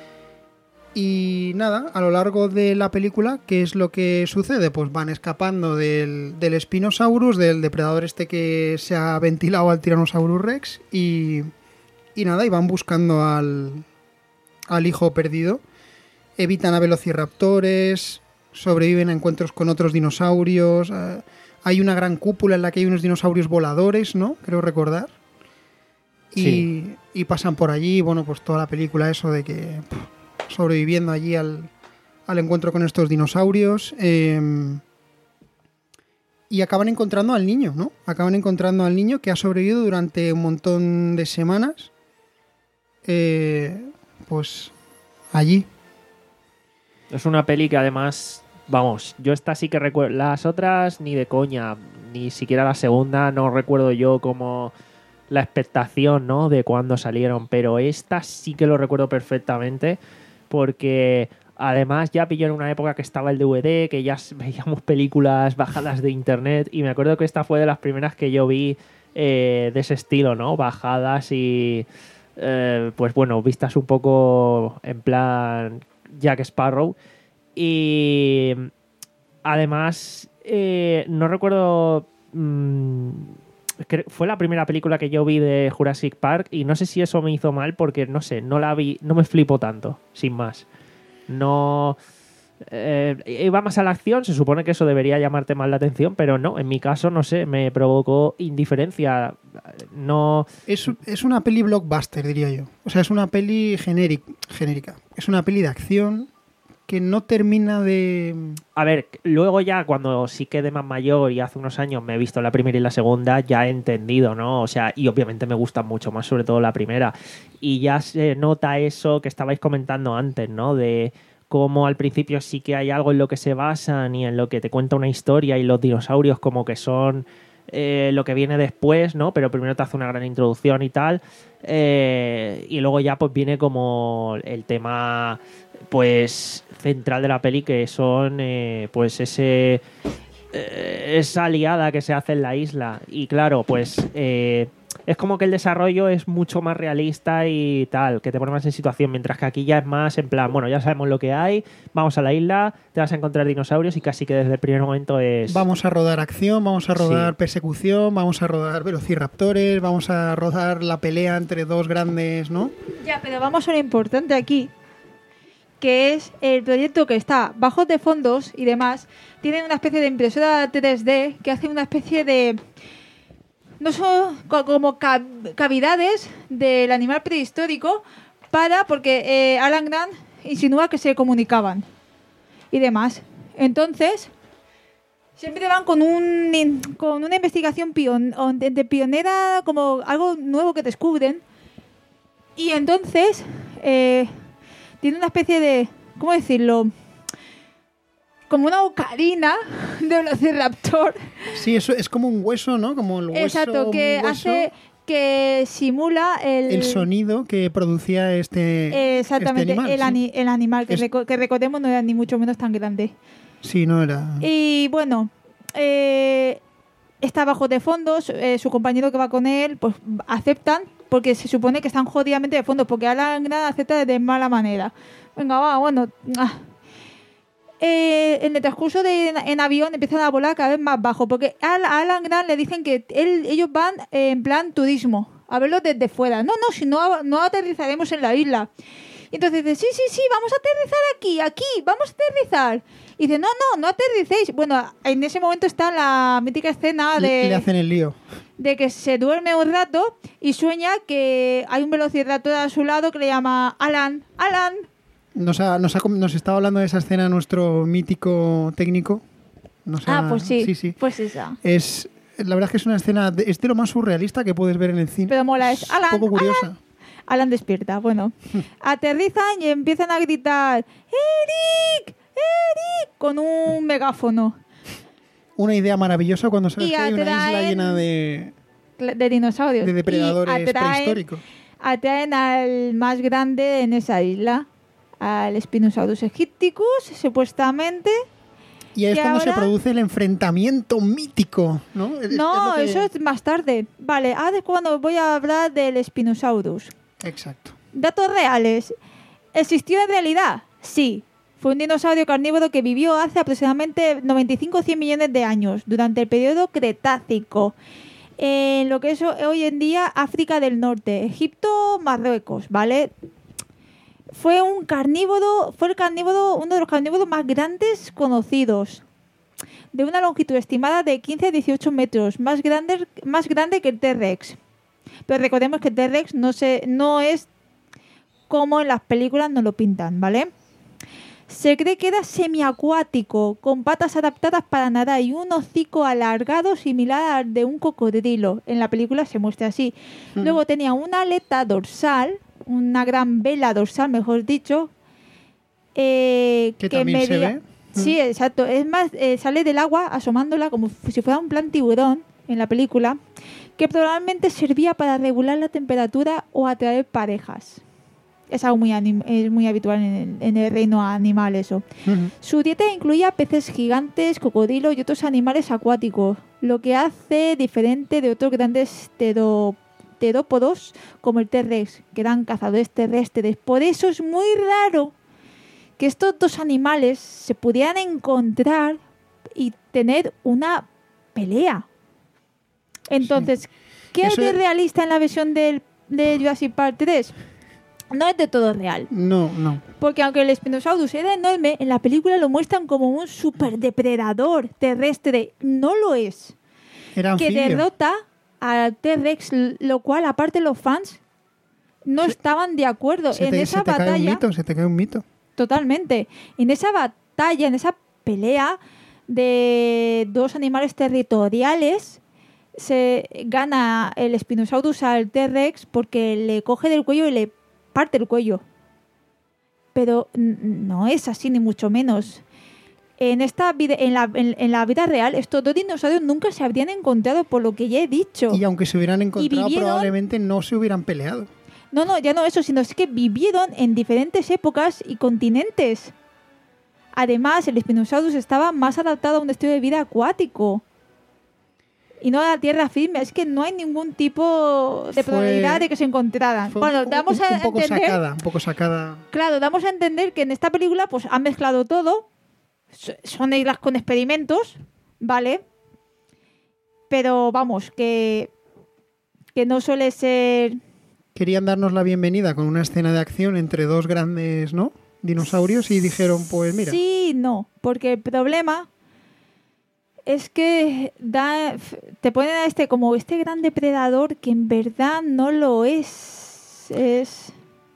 Y nada, a lo largo de la película, ¿qué es lo que sucede? Pues van escapando del, del Spinosaurus, del depredador este que se ha ventilado al Tyrannosaurus Rex, y, y nada, y van buscando al, al hijo perdido. Evitan a velociraptores, sobreviven a encuentros con otros dinosaurios. Eh, hay una gran cúpula en la que hay unos dinosaurios voladores, ¿no? Creo recordar. Y, Sí. y pasan por allí, bueno, pues toda la película eso de que pff, sobreviviendo allí al, al encuentro con estos dinosaurios. Eh, y acaban encontrando al niño, ¿no? Acaban encontrando al niño que ha sobrevivido durante un montón de semanas. Eh, pues allí. Es una peli que además, vamos, yo esta sí que recuerdo. Las otras ni de coña, ni siquiera la segunda, no recuerdo yo como la expectación, ¿no? De cuándo salieron, pero esta sí que lo recuerdo perfectamente porque además ya pilló en una época que estaba el D V D, que ya veíamos películas bajadas de internet, y me acuerdo que esta fue de las primeras que yo vi eh, de ese estilo, ¿no? Bajadas y, eh, pues bueno, vistas un poco en plan Jack Sparrow. Y además, eh, no recuerdo... Mmm, fue la primera película que yo vi de Jurassic Park y no sé si eso me hizo mal porque, no sé, no la vi, no me flipo tanto, sin más. No... Eh, iba más a la acción, se supone que eso debería llamarte más la atención, pero no, en mi caso, no sé, me provocó indiferencia. No... Es, es una peli blockbuster, diría yo. O sea, es una peli genéric, genérica. Es una peli de acción que no termina de... A ver, luego ya cuando sí quedé más mayor y hace unos años me he visto la primera y la segunda, ya he entendido, ¿no? O sea, y obviamente me gusta mucho más, sobre todo la primera. Y ya se nota eso que estabais comentando antes, ¿no? De cómo al principio sí que hay algo en lo que se basan y en lo que te cuenta una historia, y los dinosaurios como que son eh, lo que viene después, ¿no? Pero primero te hace una gran introducción y tal. Eh, y luego ya pues viene como el tema pues central de la peli, que son eh, pues ese eh, esa aliada que se hace en la isla. Y claro, pues eh, es como que el desarrollo es mucho más realista y tal, que te pone más en situación, mientras que aquí ya es más en plan, bueno, ya sabemos lo que hay, vamos a la isla, te vas a encontrar dinosaurios, y casi que desde el primer momento es... Vamos a rodar acción, vamos a rodar Sí. persecución, vamos a rodar velociraptores, vamos a rodar la pelea entre dos grandes, ¿no? Ya, pero vamos a lo importante aquí, que es el proyecto que está bajo de fondos y demás. Tienen una especie de impresora tres D que hace una especie de... No son co- como ca- cavidades del animal prehistórico para... Porque eh, Alan Grant insinúa que se comunicaban y demás. Entonces, siempre van con un in- con una investigación pion- o de, de pionera, como algo nuevo que descubren. Y entonces... Eh, tiene una especie de... ¿Cómo decirlo? Como una ocarina de velociraptor. Sí, eso es como un hueso, ¿no? Como el hueso, Exacto, que un hueso, hace... Que simula el... el sonido que producía este, eh, exactamente, este animal. el, sí. ani- el animal, que, Es- reco- que recordemos no era ni mucho menos tan grande. Sí, no era... Y bueno, eh, está bajo de fondos, eh, su compañero que va con él, pues aceptan, porque se supone que están jodidamente de fondos, porque Alan Grant acepta de mala manera. Venga, va, bueno. ah. Eh, en el transcurso de en, en avión empiezan a volar cada vez más bajo, porque a a Alan Grant le dicen que él, ellos van eh, en plan turismo, a verlo desde fuera. No, no, si no, no aterrizaremos en la isla. Y entonces dice, sí, sí, sí, vamos a aterrizar aquí, aquí, vamos a aterrizar. Y dice, no, no, no aterricéis. Bueno, en ese momento está la mítica escena Le, de, le hacen el lío. de que se duerme un rato y sueña que hay un velociraptor a su lado que le llama Alan, Alan. Nos, ha, nos, ha, com- nos estaba hablando de esa escena nuestro mítico técnico. Nos Ah, ha- pues sí, sí, sí. pues esa. Es, la verdad es que es una escena, de, es de lo más surrealista que puedes ver en el cine. Pero mola, es Alan, un poco curiosa. Alan. Alan despierta, bueno. Aterrizan y empiezan a gritar ¡Eric! ¡Eric! Con un megáfono Una idea maravillosa cuando sabes Y que hay una isla atraen- llena de, de dinosaurios. de depredadores Y atraen, prehistóricos. atraen al más grande en esa isla, al Spinosaurus aegypticus, supuestamente. Y ahí es y cuando se ahora- produce el enfrentamiento mítico, ¿no? Es- es No, lo que- eso es más tarde. Vale, ahora es cuando voy a hablar del Spinosaurus. Exacto. Datos reales. ¿Existió en realidad? Sí. Fue un dinosaurio carnívoro que vivió hace aproximadamente noventa y cinco a cien millones de años, durante el periodo Cretácico, en lo que es hoy en día África del Norte, Egipto, Marruecos, ¿vale? Fue un carnívoro, fue el carnívoro, uno de los carnívoros más grandes conocidos, de una longitud estimada de quince a dieciocho metros, más grande, más grande que el T-Rex. Pero recordemos que el T-Rex no, se, no es como en las películas nos lo pintan, ¿vale? Se cree que era semiacuático, con patas adaptadas para nadar y un hocico alargado similar al de un cocodrilo. En la película se muestra así. Mm. Luego tenía una aleta dorsal, una gran vela dorsal, mejor dicho, eh, Que también se ve. Sí, exacto. Es más, eh, sale del agua asomándola como si fuera un plan tiburón en la película, que probablemente servía para regular la temperatura o atraer parejas. Es algo muy, anim- es muy habitual en el, en el reino animal eso. Ujú. Su dieta incluía peces gigantes, cocodrilos y otros animales acuáticos, lo que hace diferente de otros grandes tero- terópodos como el T-Rex, que eran cazadores terrestres. Por eso es muy raro que estos dos animales se pudieran encontrar y tener una pelea. Entonces, ¿qué Eso hay de es- realista en la versión del, de Jurassic Park tres? No es de todo real. No, no. Porque aunque el Spinosaurus era enorme, en la película lo muestran como un superdepredador terrestre. No lo es. Era Que anfibio. derrota al T-Rex, lo cual, aparte, los fans no estaban de acuerdo Se en te, esa se te cae un batalla. mito, se te cae un mito. Totalmente. En esa batalla, en esa pelea de dos animales territoriales, se gana el Spinosaurus al T-Rex porque le coge del cuello y le parte el cuello. Pero n- no es así, ni mucho menos. En, esta vida, en, la, en, en la vida real, estos dos dinosaurios nunca se habrían encontrado, por lo que ya he dicho. Y aunque se hubieran encontrado, vivieron- probablemente no se hubieran peleado. No, no, ya no eso, sino es que vivieron en diferentes épocas y continentes. Además, el Spinosaurus estaba más adaptado a un estilo de vida acuático y no a la tierra firme. Es que no hay ningún tipo de Fue- probabilidad de que se encontraran. Fue Bueno, un, damos un- a un poco entender, sacada, un poco sacada. claro, damos a entender que en esta película pues han mezclado todo. S- Son islas con experimentos, ¿vale? Pero vamos, que que no suele ser. Querían darnos la bienvenida con una escena de acción entre dos grandes, ¿no? Dinosaurios y dijeron, pues mira, Sí, no, porque el problema es que da, te ponen a este como este gran depredador que en verdad no lo es. Es,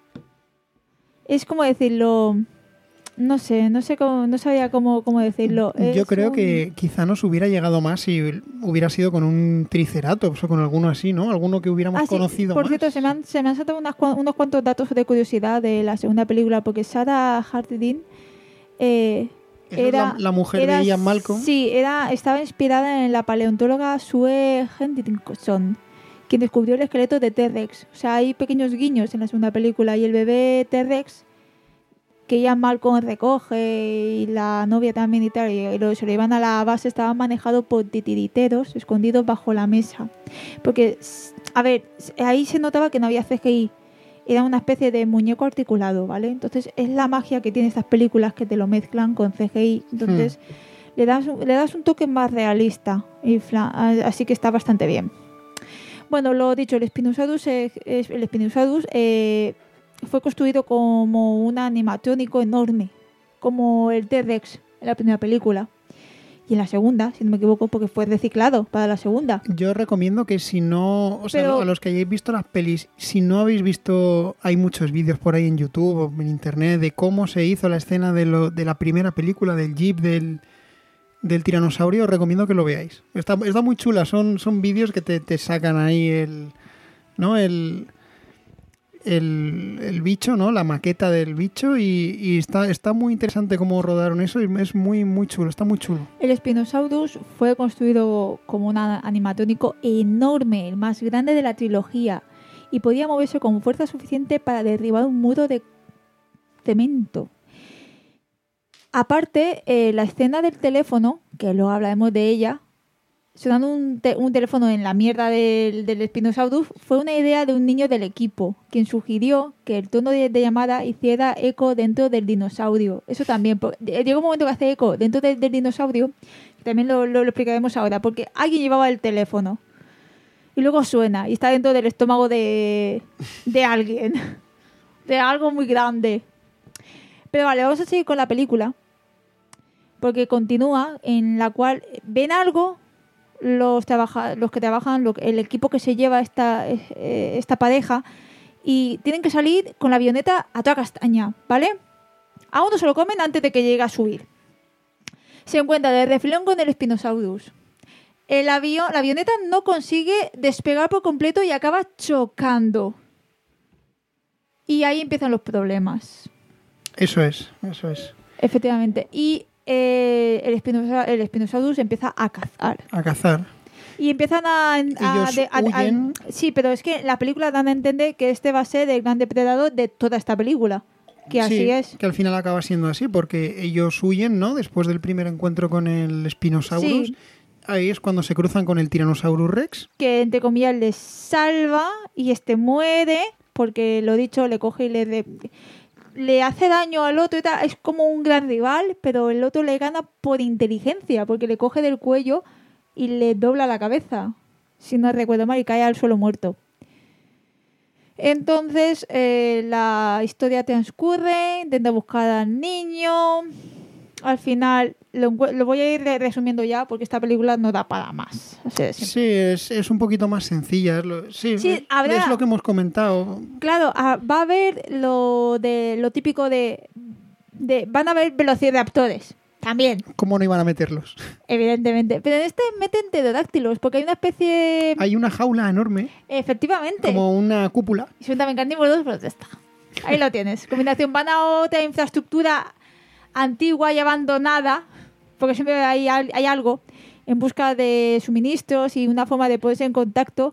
es como decirlo, no sé, no sé cómo, no sabía cómo, cómo decirlo. yo Es creo un- que quizá nos hubiera llegado más si hubiera sido con un triceratops o con alguno así, ¿no? Alguno que hubiéramos Ah, sí, conocido por más. cierto, se me han, se me han saltado unas cua- unos cuantos datos de curiosidad de la segunda película, porque Sarah Hardin eh, Esa es era la, la mujer era- de Ian Malcolm. Sí, era, estaba inspirada en la paleontóloga Sue Henderson, quien descubrió el esqueleto de T-Rex. O sea, hay pequeños guiños en la segunda película y el bebé T-Rex que Ian Malcolm recoge y la novia también y tal, y, y lo, se lo llevan a la base, estaba manejado por titiriteros escondidos bajo la mesa. Porque, s- a ver, s- ahí se notaba que no había C G I, era una especie de muñeco articulado, ¿vale? Entonces es la magia que tienen estas películas que te lo mezclan con C G I, entonces le, das, un- le das un toque más realista, y fla- a- así que está bastante bien. Bueno, lo dicho, el Spinosaurus, eh, es- el Spinosaurus eh, fue construido como un animatrónico enorme, como el T-Rex en la primera película. Y en la segunda, si no me equivoco, porque fue reciclado para la segunda. Yo recomiendo que si no, o sea, Pero- a los que hayáis visto las pelis, si no habéis visto, hay muchos vídeos por ahí en YouTube o en internet de cómo se hizo la escena de, lo, de la primera película del Jeep del, del tiranosaurio, os recomiendo que lo veáis. Está, está muy chula, son, son vídeos que te, te sacan ahí el, ¿no? El, el, el bicho, ¿no? La maqueta del bicho y, y está, está muy interesante cómo rodaron eso y es muy, muy chulo, está muy chulo. El Spinosaurus fue construido como un a- animatrónico enorme, el más grande de la trilogía, y podía moverse con fuerza suficiente para derribar un muro de cemento. Aparte, eh, la escena del teléfono, que luego hablaremos de ella, sonando un, te- un teléfono en la mierda del, del Spinosaurus, fue una idea de un niño del equipo, quien sugirió que el tono de, de llamada hiciera eco dentro del dinosaurio. Eso también, po- llega un momento que hace eco dentro del, del dinosaurio, que también lo, lo- lo explicaremos ahora, porque alguien llevaba el teléfono y luego suena y está dentro del estómago de, de alguien, de algo muy grande. Pero vale, vamos a seguir con la película, porque continúa en la cual ven algo los, trabaja, los que trabajan, lo- el equipo que se lleva esta, eh, esta pareja, y tienen que salir con la avioneta a toda castaña, ¿vale? A uno se lo comen antes de que llegue a subir. Se encuentra de refilón con el Spinosaurus. El avión, la avioneta no consigue despegar por completo y acaba chocando. Y ahí empiezan los problemas. Eso es, eso es. Efectivamente. Y eh, el, Spinosa- el Spinosaurus empieza a cazar. A cazar. Y empiezan a... a- Ellos de- a- a- huyen. sí, pero es que la película dan a entender que este va a ser el gran depredador de toda esta película. Que así Sí, es. que al final acaba siendo así, porque ellos huyen, ¿no? Después del primer encuentro con el Spinosaurus. Sí. Ahí es cuando se cruzan con el Tyrannosaurus Rex. Que entre comillas les salva y este muere porque lo dicho le coge y le re- le hace daño al otro y tal. Es como un gran rival, pero el otro le gana por inteligencia porque le coge del cuello y le dobla la cabeza, si no recuerdo mal, y cae al suelo muerto. Entonces eh, la historia transcurre, intenta buscar al niño. Al final lo, encue- lo voy a ir re- resumiendo ya porque esta película no da para más. Así de simple. Sí, es, es un poquito más sencilla. Es lo, sí, Sí, es, habrá- es lo que hemos comentado. Claro, ah, va a haber lo de lo típico de, de van a haber velociraptores también, ¿Cómo no iban a meterlos? evidentemente, pero en este meten pterodáctilos porque hay una especie Hay una jaula enorme, efectivamente, como una cúpula. y son también carnívoros, pues ya está. Ahí lo tienes. Combinación, van a otra infraestructura antigua y abandonada, porque siempre hay, al- hay algo en busca de suministros y una forma de ponerse en contacto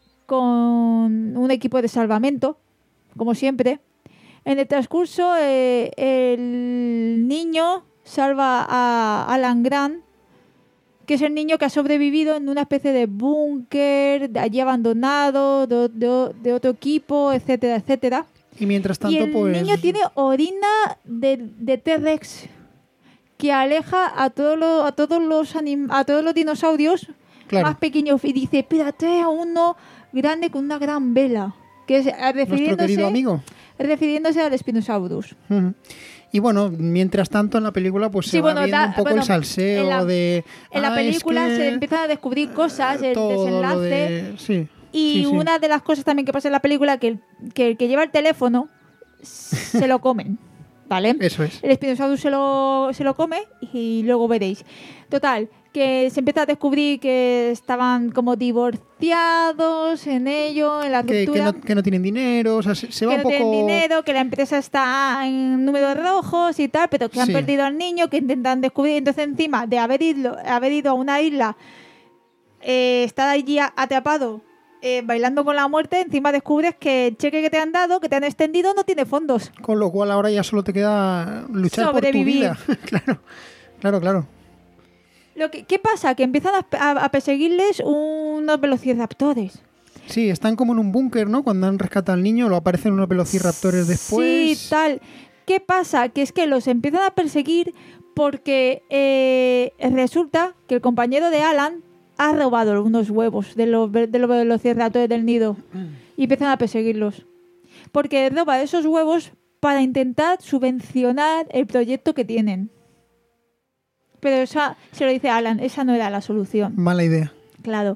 con un equipo de salvamento, como siempre. En el transcurso, eh, el niño salva a Alan Grant, que es el niño que ha sobrevivido en una especie de búnker, de allí abandonado, de, de- de otro equipo, etcétera, etcétera. Y mientras tanto, Y el pues... niño tiene orina de, de T-Rex que aleja a todos los, a todos los anim- a todos los dinosaurios Claro. más pequeños y dice, espérate a uno grande con una gran vela, que es eh, Nuestro querido refiriéndose, amigo. refiriéndose al Spinosaurus. Ujú. Y bueno, mientras tanto en la película pues se Sí, va bueno, viendo da- un poco bueno, el salseo en la- de... En la "Ah, es película que se empiezan a descubrir cosas, el todo lo desenlace. de- Sí, Y sí, sí. una de las cosas también que pasa en la película que el que, el que lleva el teléfono se lo comen, ¿vale? Eso es. El Spinosaurus se lo, se lo come y luego veréis. Total, que se empieza a descubrir que estaban como divorciados en ello, en la Que, que ruptura. no, que no tienen dinero, o sea, se, se va que un no poco... tienen dinero, que la empresa está en números rojos y tal, pero que han Sí. perdido al niño, que intentan descubrir. Entonces, encima de haber ido, haber ido a una isla, eh, estar allí a- atrapado, eh, bailando con la muerte, encima descubres que el cheque que te han dado, que te han extendido, no tiene fondos. Con lo cual ahora ya solo te queda luchar Sobrevivir. por tu vida. claro, claro, claro. Lo que, ¿Qué pasa? Que empiezan a, a- a perseguirles unos velociraptores. Sí, están como en un búnker, ¿no? Cuando han rescatado al niño, lo aparecen unos velociraptores después. Sí, tal. ¿Qué pasa? Que es que los empiezan a perseguir porque eh, resulta que el compañero de Alan ha robado unos huevos de los, de los velociraptores del nido y empiezan a perseguirlos. Porque roba esos huevos para intentar subvencionar el proyecto que tienen. Pero esa, se lo dice Alan, esa no era la solución. Mala idea. Claro.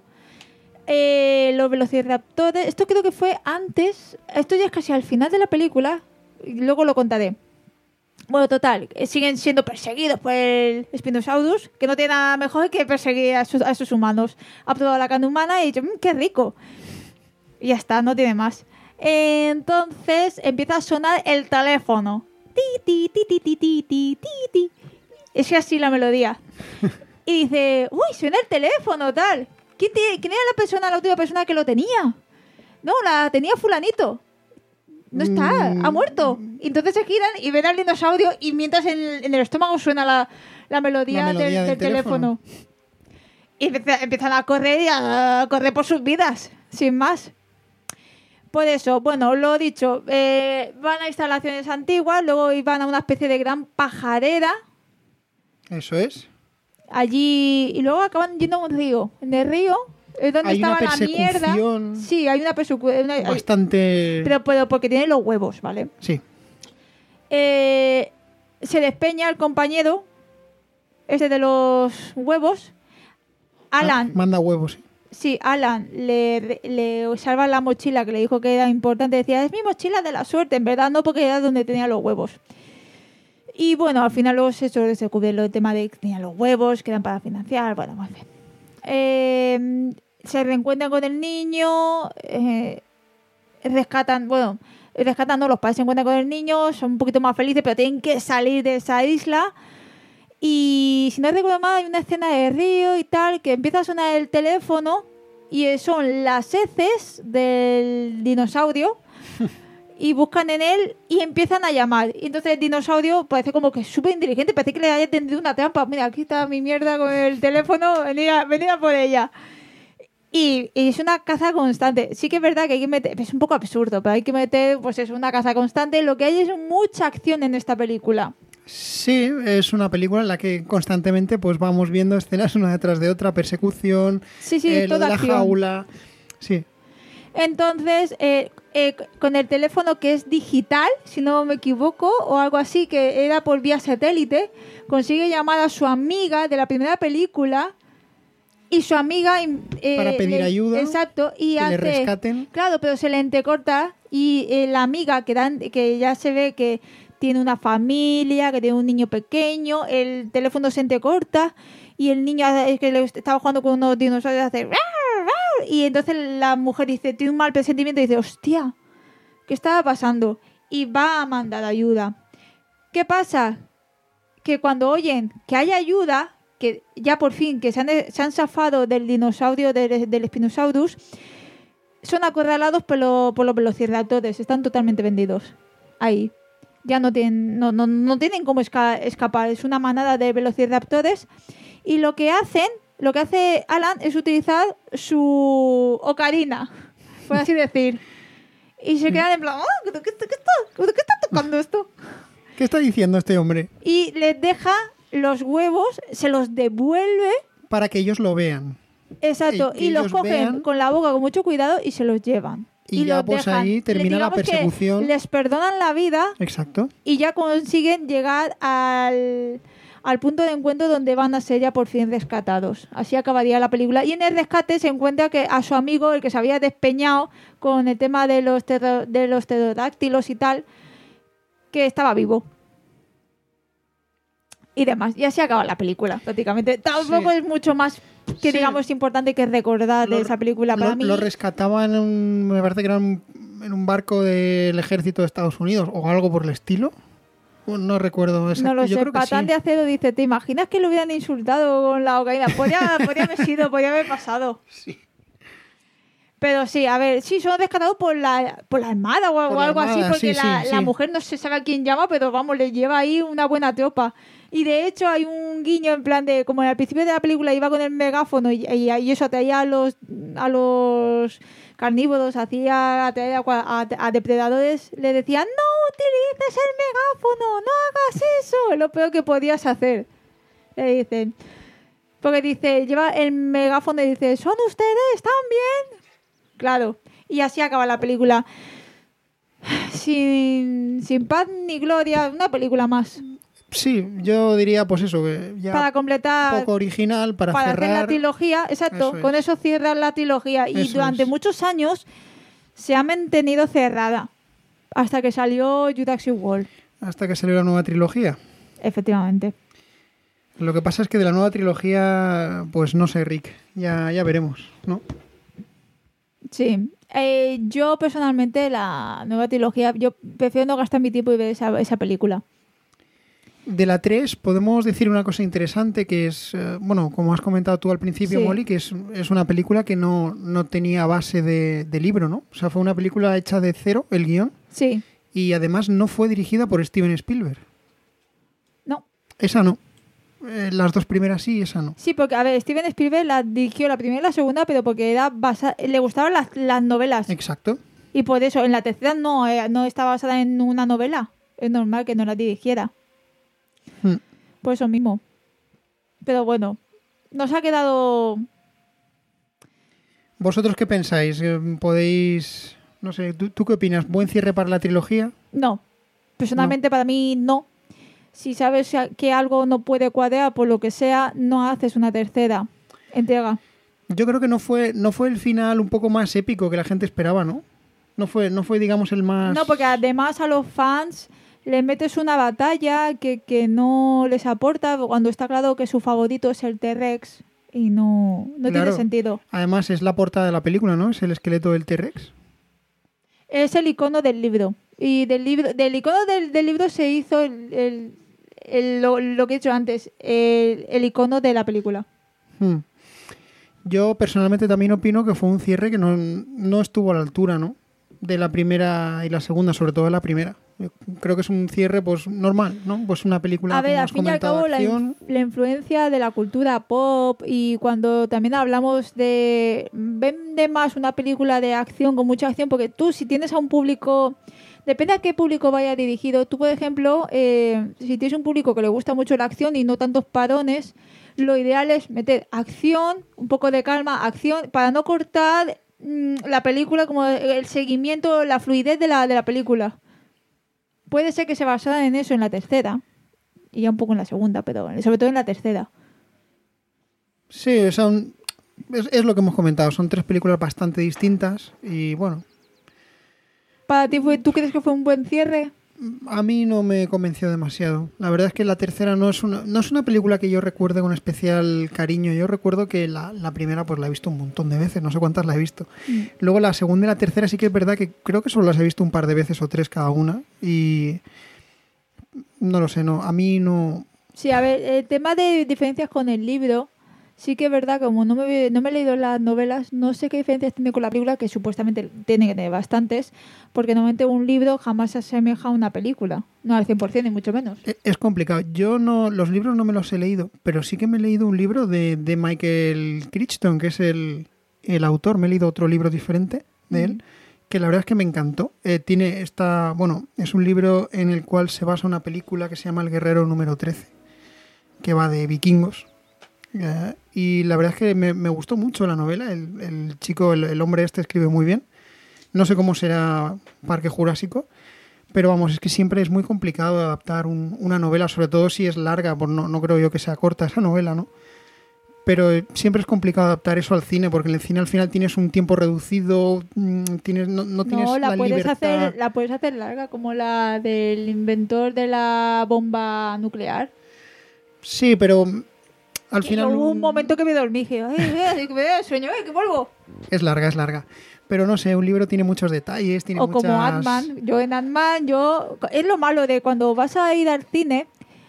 Eh, los velociraptores, esto creo que fue antes, esto ya es casi al final de la película, y luego lo contaré. Bueno, total, eh, siguen siendo perseguidos por el Spinosaurus, que no tiene nada mejor que perseguir a esos, a esos humanos. Ha probado la carne humana y ha dicho, "Mm, qué rico". Y ya está, no tiene más. Entonces empieza a sonar el teléfono. Ti, ti, ti, ti, ti, ti, ti, ti, ti. Es así la melodía. Y dice, uy, suena el teléfono, tal. ¿Quién, tiene- quién era la persona, la última persona que lo tenía? No, la tenía fulanito. No está, Mm. ha muerto. Y entonces se giran y ven al dinosaurio y mientras en el, en el estómago suena la, la melodía, La melodía del, del del teléfono. Y empieza- empiezan a correr y a correr por sus vidas, sin más. Por eso, bueno, lo dicho, eh, van a instalaciones antiguas, luego van a una especie de gran pajarera Eso es. allí y luego acaban yendo a un río. En el río es donde Hay una estaba la mierda. persecución Sí, hay una persecución. Bastante... Pero, pero porque tiene los huevos, ¿vale? Sí. Eh, se despeña el compañero, ese de los huevos. Alan, Ah, manda huevos. sí. sí, Alan le, le salva la mochila que le dijo que era importante. Decía, es mi mochila de la suerte. En verdad no, porque era donde tenía los huevos. Y bueno, al final luego se se descubre el tema de que tenía los huevos, que eran para financiar. Bueno, en fin. Eh, se reencuentran con el niño, eh, rescatan, bueno, rescatan, no, los padres se encuentran con el niño, son un poquito más felices, pero tienen que salir de esa isla. Y si no recuerdo mal, hay una escena de río y tal, que empieza a sonar el teléfono y son las heces del dinosaurio y buscan en él y empiezan a llamar. Y entonces el dinosaurio parece como que súper inteligente, parece que le haya tendido una trampa. Mira, aquí está mi mierda con el teléfono, venía, venía por ella. Y, y es una caza constante. Sí que es verdad que hay que meter, es un poco absurdo, pero hay que meter, pues es una caza constante. Lo que hay es mucha acción en esta película. Sí, es una película en la que constantemente pues vamos viendo escenas una detrás de otra, persecución, Sí, sí, eh, lo toda de la acción. jaula. Sí, Entonces, eh, eh, con el teléfono que es digital, si no me equivoco, o algo así, que era por vía satélite, consigue llamar a su amiga de la primera película y su amiga... eh, Para pedir le- ayuda, Exacto, y que hace... le rescaten. Claro, pero se le entrecorta y eh, la amiga que, dan, que ya se ve que tiene una familia, que tiene un niño pequeño, el teléfono se entrecorta y el niño hace- que le estaba jugando con unos dinosaurios hace... Y entonces la mujer dice, tiene un mal presentimiento y dice, hostia, ¿qué estaba pasando? Y va a mandar ayuda. ¿Qué pasa? Que cuando oyen que hay ayuda, que ya por fin que se han, se han zafado del dinosaurio, del, del Spinosaurus, son acorralados por, lo- por los velociraptores, están totalmente vendidos. Ahí. Ya no tienen, no, no, no tienen cómo esca- escapar. Es una manada de velociraptores. Y lo que hacen, lo que hace Alan es utilizar su ocarina, por así decir. Y se quedan en plan, "Oh, ¿qué, qué, qué está, ¿qué está tocando esto? ¿Qué está diciendo este hombre? Y les deja los huevos, se los devuelve. Para que ellos lo vean. Exacto, Y que y los ellos cogen vean. con la boca con mucho cuidado y se los llevan. Y ya, los pues, dejan. ahí termina la Digamos que persecución. Les perdonan la vida Exacto. y ya consiguen llegar al, al punto de encuentro donde van a ser ya por fin rescatados. Así acabaría la película. Y en el rescate se encuentra que a su amigo, el que se había despeñado con el tema de los, pterro- de los pterodáctilos y tal, que estaba vivo. Y demás. Y así acaba la película, prácticamente. Tampoco Sí. es mucho más que, Sí. digamos, importante que recordar de Lo- esa película para lo, mí. lo rescataban en un, me parece que era un- en un barco del ejército de Estados Unidos o algo por el estilo. No recuerdo exacto. No lo Yo sé, creo que Patán sí. de Acero dice, ¿te imaginas que lo hubieran insultado con la cocaína? Podría, podría haber sido, podría haber pasado. Sí. Pero sí, a ver, sí, son rescatados por la, por la armada o, Por o la algo armada, así, porque sí, la, sí, la sí. mujer no se sabe quién llama, pero vamos, le lleva ahí una buena tropa. Y de hecho hay un guiño en plan de, como al principio de la película iba con el megáfono y, y, y eso atraía a los, a los carnívoros, hacía atraer a, cua- a, a depredadores, le decían, no utilices el megáfono, no hagas eso, es lo peor que podías hacer. Le dicen. Porque dice, lleva el megáfono y dice, ¿son ustedes? ¿Están bien? Claro. Y así acaba la película. Sin, sin paz ni gloria, una película más. Sí, yo diría pues eso, que ya Para completar, poco original, para, para hacer cerrar. la trilogía. Exacto, Eso es. con eso cierran la trilogía. Y Eso durante es. muchos años se ha mantenido cerrada. Hasta que salió Jurassic World. Hasta que salió la nueva trilogía. Efectivamente. Lo que pasa es que de la nueva trilogía, pues no sé, Rick, ya, ya veremos, ¿no? Sí. Eh, yo personalmente, la nueva trilogía, yo prefiero no gastar mi tiempo y ver esa, esa película. De la tres podemos decir una cosa interesante que es, eh, bueno, como has comentado tú al principio, Sí. Molly, que es, es una película que no, no tenía base de, de libro, ¿no? O sea, fue una película hecha de cero, el guión, Sí. y además no fue dirigida por Steven Spielberg. No. Esa no. Eh, las dos primeras sí, esa no. Sí, porque, a ver, Steven Spielberg la dirigió la primera y la segunda, pero porque era basa- le gustaban las, las novelas. Exacto. Y por eso, en la tercera no, eh, no está basada en una novela. Es normal que no la dirigiera. Hmm. Por eso mismo. Pero bueno, nos ha quedado... ¿Vosotros qué pensáis? Eh, ¿Podéis...? No sé, ¿tú, tú qué opinas? ¿Buen cierre para la trilogía? No. Personalmente para mí no. Si sabes que algo no puede cuadrar por lo que sea, no haces una tercera entrega. Yo creo que no fue, no fue el final un poco más épico que la gente esperaba, ¿no? No fue, no fue digamos, el más... No, porque además a los fans les metes una batalla que, que no les aporta cuando está claro que su favorito es el T-Rex y no, no Claro. tiene sentido. Además es la portada de la película, ¿no? Es el esqueleto del T-Rex. Es el icono del libro. Y del libro del icono del, del libro se hizo el, el, el- lo, lo que he dicho antes, el, el icono de la película. Hmm. Yo personalmente también opino que fue un cierre que no, no estuvo a la altura, ¿no? De la primera y la segunda, sobre todo de la primera. Yo creo que es un cierre pues normal, ¿no? Pues una película, A ver, como al has fin y al comentado, cabo, de la, acción. inf- la influencia de la cultura pop y cuando también hablamos de... Vende más una película de acción con mucha acción, porque tú si tienes a un público... Depende a qué público vaya dirigido. Tú, por ejemplo, eh, si tienes un público que le gusta mucho la acción y no tantos parones, lo ideal es meter acción, un poco de calma, acción, para no cortar mm, la película, como el seguimiento, la fluidez de la, de la película. Puede ser que se basaran en eso en la tercera, y ya un poco en la segunda, pero sobre todo en la tercera. Sí, son, es, es lo que hemos comentado. Son tres películas bastante distintas y bueno, ¿Para ti fue, tú crees que fue un buen cierre? a mí no me convenció demasiado. La verdad es que la tercera no es una, no es una película que yo recuerde con especial cariño. Yo recuerdo que la, la primera pues la he visto un montón de veces, no sé cuántas la he visto. Mm. Luego la segunda y la tercera sí que es verdad que creo que solo las he visto un par de veces o tres cada una y no lo sé, no, a mí no... Sí, a ver, el tema de diferencias con el libro, sí que es verdad, como no me, no me he leído las novelas, no sé qué diferencias tiene con la película, que supuestamente tiene que tener bastantes, porque normalmente un libro jamás se asemeja a una película, no al cien por ciento ni mucho menos. e- Es complicado. Yo no, los libros no me los he leído, pero sí que me he leído un libro de, de Michael Crichton, que es el, el autor. Me he leído otro libro diferente de él, que la verdad es que me encantó. Eh, tiene esta, bueno, es un libro en el cual se basa una película que se llama El Guerrero número trece, que va de vikingos. Eh, y la verdad es que me, me gustó mucho la novela. El, el chico, el, el hombre este escribe muy bien. No sé cómo será Parque Jurásico, pero vamos, es que siempre es muy complicado adaptar un- una novela, sobre todo si es larga, pues no, no creo yo que sea corta esa novela, ¿no? Pero eh, siempre es complicado adaptar eso al cine, porque en el cine al final tienes un tiempo reducido, mm, tienes, no, no tienes No, la, la puedes libertad. hacer, la puedes hacer larga, como la del inventor de la bomba nuclear. Sí, pero mm, al Y final hubo un mm, momento que me dormí y dije, ay, ay, que me da sueño, ay, que vuelvo. es larga, es larga. Pero no sé, un libro tiene muchos detalles, tiene O muchas... como Ant-Man. Yo en Ant-Man, yo... Es lo malo de cuando vas a ir al cine,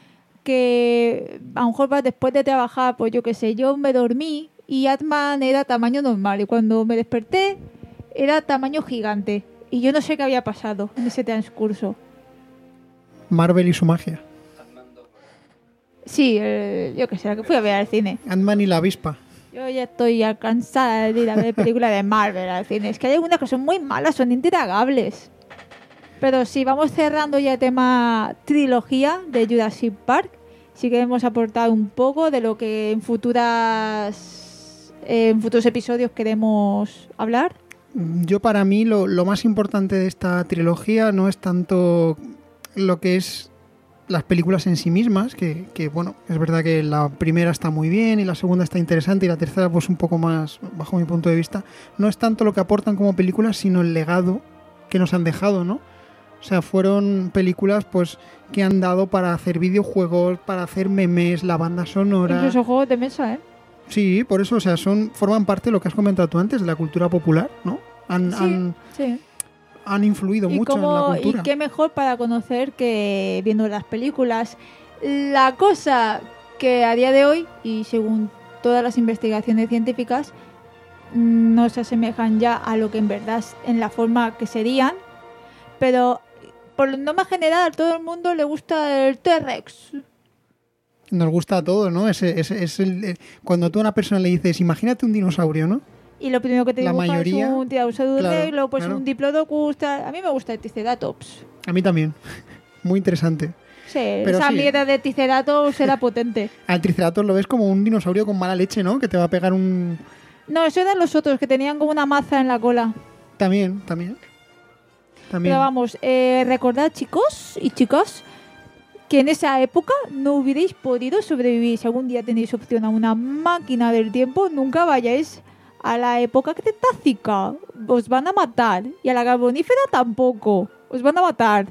que a lo mejor vas después de trabajar, pues yo qué sé, yo me dormí y Ant-Man era tamaño normal. Y cuando me desperté, era tamaño gigante. Y yo no sé qué había pasado en ese transcurso. Marvel y su magia. Sí, eh, yo qué sé, la que fui a ver al cine. Ant-Man y la avispa. Yo ya estoy ya cansada de ir a ver películas de Marvel al cine. Es que hay algunas que son muy malas, son intragables. Pero sí, vamos cerrando ya el tema trilogía de Jurassic Park. Sí que hemos aportado un poco de lo que en futuras eh, en futuros episodios queremos hablar. Yo para mí lo, lo más importante de esta trilogía no es tanto lo que es las películas en sí mismas, que, que bueno, es verdad que la primera está muy bien y la segunda está interesante y la tercera pues un poco más, bajo mi punto de vista, no es tanto lo que aportan como películas, sino el legado que nos han dejado, ¿no? O sea, fueron películas pues que han dado para hacer videojuegos, para hacer memes, la banda sonora. Incluso juegos de mesa, ¿eh? Sí, por eso, o sea, son forman parte de lo que has comentado tú antes, de la cultura popular, ¿no? Han, Sí, han, sí. han influido Y, mucho en la cómo- cultura. y qué mejor para conocer que viendo las películas. La cosa que a día de hoy, y según todas las investigaciones científicas, mm, no se asemejan ya a lo que en verdad es- en la forma que serían, pero por norma general a todo el mundo le gusta el T-Rex. Nos gusta a todos, ¿no? Ese, ese- es el, el- cuando tú a una persona le dices, imagínate un dinosaurio, ¿no? Y lo primero que te La dibuja mayoría, es un Tyrannosaurus claro, Rex, luego pues claro. un Diplodocus, tal. A mí me gusta el Triceratops. A mí también. Muy interesante. Sí, Pero esa sí. mierda de Triceratops era potente. Al Triceratops lo ves como un dinosaurio con mala leche, ¿no? Que te va a pegar un... No, eso eran los otros, que tenían como una maza en la cola. También, también. También. Pero vamos, eh, recordad, chicos y chicas, que en esa época no hubierais podido sobrevivir. Si algún día tenéis opción a una máquina del tiempo, nunca vayáis a la época cretácica. Os van a matar. Y a la carbonífera tampoco. Os van a matar.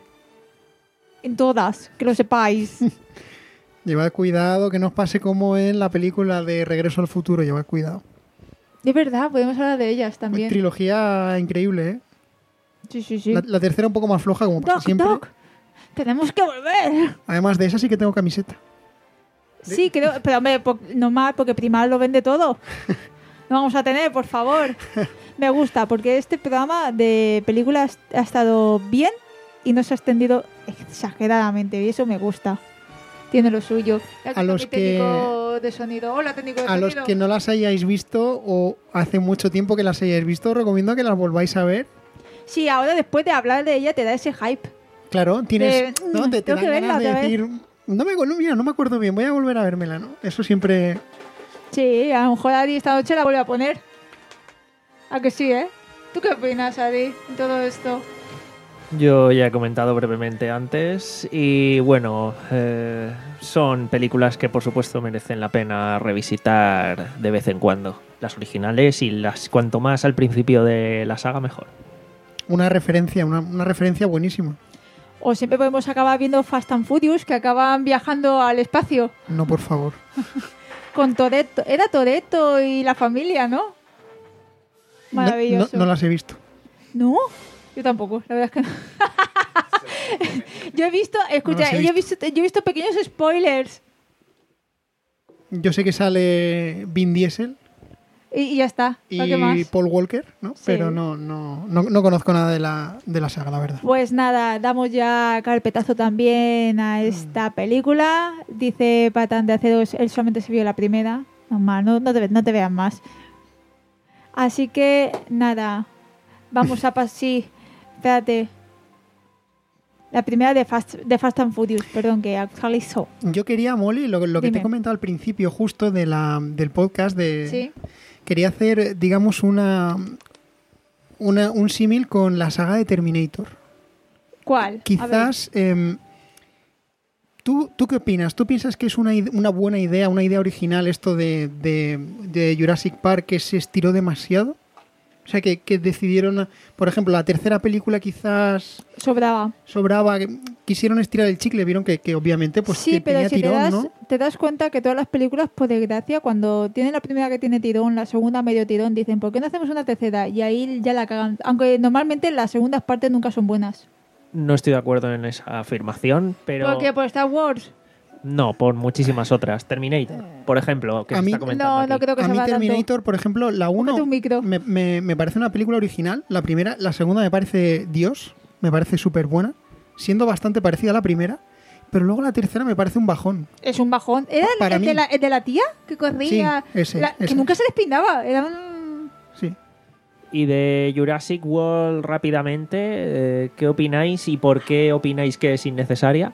En todas, que lo sepáis. Llevad cuidado, que no os pase como en la película de Regreso al Futuro. Llevad cuidado. Es verdad, podemos hablar de ellas Pues también. trilogía increíble, ¿eh? Sí, sí, sí. La, la tercera un poco más floja, como pasa Doc, siempre. Doc. Tenemos que volver. Además de esa sí que tengo camiseta. Sí, creo, pero hombre, po- normal, porque Primal lo vende todo. No vamos a tener, por favor. Me gusta, porque este programa de películas ha estado bien y no se ha extendido exageradamente, y eso me gusta. Tiene lo suyo. Aquí A los mi que- técnico de sonido. Hola, técnico de A los sonido. que no las hayáis visto o hace mucho tiempo que las hayáis visto, os recomiendo que las volváis a ver. Sí, ahora después de hablar de ella te da ese hype. Claro, tienes. De- no, te, te tengo dan que verla ganas de otra vez. decir. No me, no, mira, no me acuerdo bien, voy a volver a vérmela, ¿no? Eso siempre. Sí, a lo mejor Adi esta noche la vuelve a poner. ¿A que sí, eh? ¿Tú qué opinas, Adi, en todo esto? Yo ya he comentado brevemente antes y bueno, eh, son películas que por supuesto merecen la pena revisitar de vez en cuando. Las originales y las cuanto más al principio de la saga mejor. Una referencia, una, una referencia buenísima. O siempre podemos acabar viendo Fast and Furious, que acaban viajando al espacio No, por favor. con Toretto. Era Toretto y la familia, ¿no? No, Maravilloso. no, no las he visto. ¿No? Yo tampoco, la verdad es que no. Yo he visto, escucha, las he yo he visto, yo he visto pequeños spoilers Yo sé que sale Vin Diesel y, y ya está. y ¿Para qué más? Paul Walker, ¿no? Sí. Pero no, no, no, no conozco nada de la, de la saga, la verdad. Pues nada, damos ya carpetazo también a esta película. Dice Patán de Aceros, él solamente se vio la primera. Normal, no, no, te, no te vean más. Así que nada, vamos a pasar. Sí, espérate. La primera de Fast, de Fast and Furious, perdón, que actualizó. Yo quería, Molly, lo, lo que te Dime. he comentado al principio justo de la, del podcast, de Sí. quería hacer, digamos, una, una un símil con la saga de Terminator. ¿Cuál? A ver. Quizás, em, ¿tú, ¿tú qué opinas? ¿Tú piensas que es una, ide- una buena idea, una idea original esto de, de, de Jurassic Park que se estiró demasiado? O sea, que, que decidieron, por ejemplo, la tercera película quizás Sobraba. sobraba, que quisieron estirar el chicle, vieron que, que obviamente pues Sí, que pero tenía si te tirón, das, ¿no? te das cuenta que todas las películas, por desgracia, cuando tienen la primera que tiene tirón, la segunda medio tirón, dicen, ¿por qué no hacemos una tercera? Y ahí ya la cagan. Aunque normalmente las segundas partes nunca son buenas. No estoy de acuerdo en esa afirmación, pero ¿Por qué? ¿Por Star Wars? no, por muchísimas otras. Terminator, por ejemplo, que A se mí- está comentando No, no aquí. creo que A se mí va tanto. Terminator, por ejemplo, la uno Cómete un micro. me, me- me parece una película original, la primera, la segunda me parece Dios, me parece súper buena, siendo bastante parecida a la primera, pero luego la tercera me parece un bajón. Es un bajón. ¿Era el, Para el de mí. la, el de la tía que corría? Sí, ese, La- que ese. nunca se despeinaba. Era un... Sí. Y de Jurassic World rápidamente, eh, ¿qué opináis y por qué opináis que es innecesaria?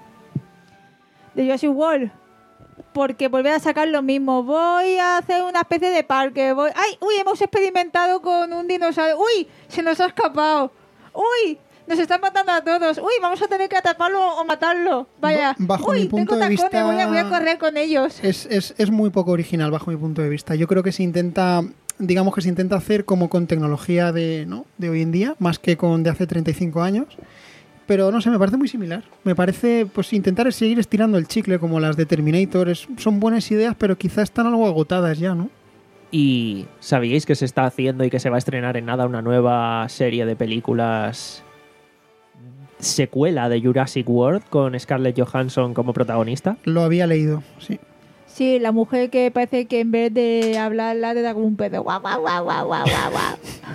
de Jurassic World. Porque volver a sacar lo mismo. Voy a hacer una especie de parque. Voy... ¡Ay! ¡Uy! Hemos experimentado con un dinosaurio. ¡Uy! Se nos ha escapado. ¡Uy! Nos están matando a todos. ¡Uy! Vamos a tener que atraparlo o matarlo. Vaya. Ba- bajo ¡Uy! mi punto tengo de tacones. vista- Voy, a, voy a correr con ellos. Es, es, es muy poco original bajo mi punto de vista. Yo creo que se intenta, digamos que se intenta hacer como con tecnología de, ¿no? de hoy en día, más que con de hace treinta y cinco años. Pero no sé, me parece muy similar. Me parece, pues intentar seguir estirando el chicle como las de Terminator. Es- son buenas ideas, pero quizás están algo agotadas ya, ¿no? ¿Y sabíais que se está haciendo y que se va a estrenar en nada una nueva serie de películas secuela de Jurassic World con Scarlett Johansson como protagonista? Lo había leído, sí. Sí, la mujer que parece que en vez de hablarla te da como un pedo. Guau, guau, guau, guau, guau, guau, guau.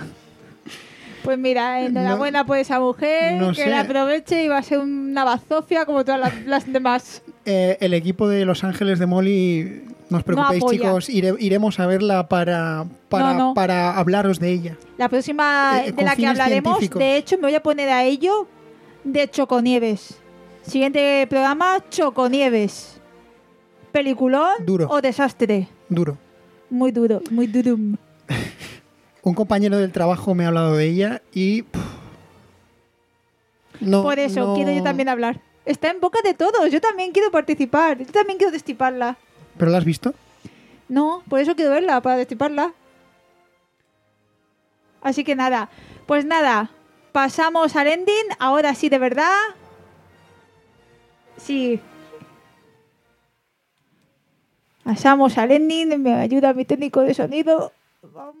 Pues mira, enhorabuena por esa mujer, no que sé. la aproveche y va a ser una bazofia como todas las, las demás. Eh, el equipo de Los Ángeles de Molly, no os preocupéis, apoya. chicos, ire- iremos a verla para, para, No, no. para hablaros de ella. La próxima Eh, de con la que fines hablaremos, científicos. de hecho, me voy a poner a ello de Choconieves. Siguiente programa, Choconieves. ¿Peliculón Duro. o desastre? Duro. Muy duro, muy durum. Un compañero del trabajo me ha hablado de ella y... pff, no, Por eso no- quiero yo también hablar. Está en boca de todos, yo también quiero participar, yo también quiero destiparla. ¿Pero la has visto? No, por eso quiero verla, para destiparla. Así que nada, pues nada, pasamos al ending, ahora sí de verdad. Sí. Pasamos al ending, me ayuda mi técnico de sonido. Vamos.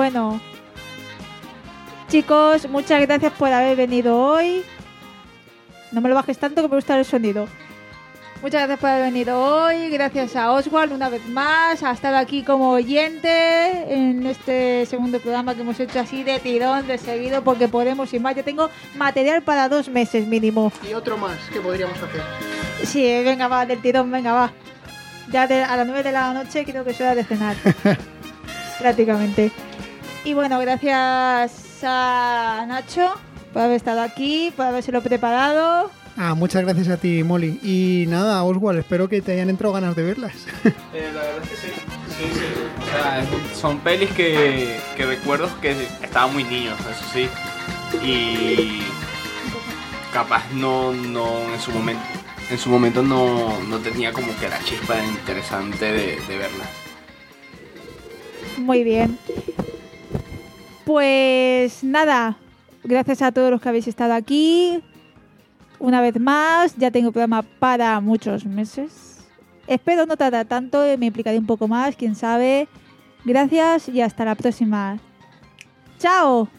Bueno, chicos, muchas gracias por haber venido hoy. No me lo bajes tanto que me gusta el sonido. Muchas gracias por haber venido hoy. Gracias a Oswald una vez más. Ha estado aquí como oyente en este segundo programa que hemos hecho así de tirón, de seguido, porque podemos y más. Yo tengo material para dos meses mínimo. Y otro más que podríamos hacer. Sí, venga, va, del tirón, venga, va. Ya de, a las nueve de la noche creo que es hora de cenar. Prácticamente. Y bueno, gracias a Nacho por haber estado aquí, por habérselo preparado. Ah, muchas gracias a ti, Molly. Y nada, Oswald, espero que te hayan entrado ganas de verlas. Eh, la verdad es que sí. Sí, sí. O sea, son pelis que, que recuerdo que estaba muy niño, eso sí. Y capaz no, no en su momento. En su momento no, no tenía como que la chispa interesante de, de verlas. Muy bien. Pues nada, gracias a todos los que habéis estado aquí. Una vez más, ya tengo programa para muchos meses. Espero no tardar tanto, me implicaré un poco más, quién sabe. Gracias y hasta la próxima. ¡Chao!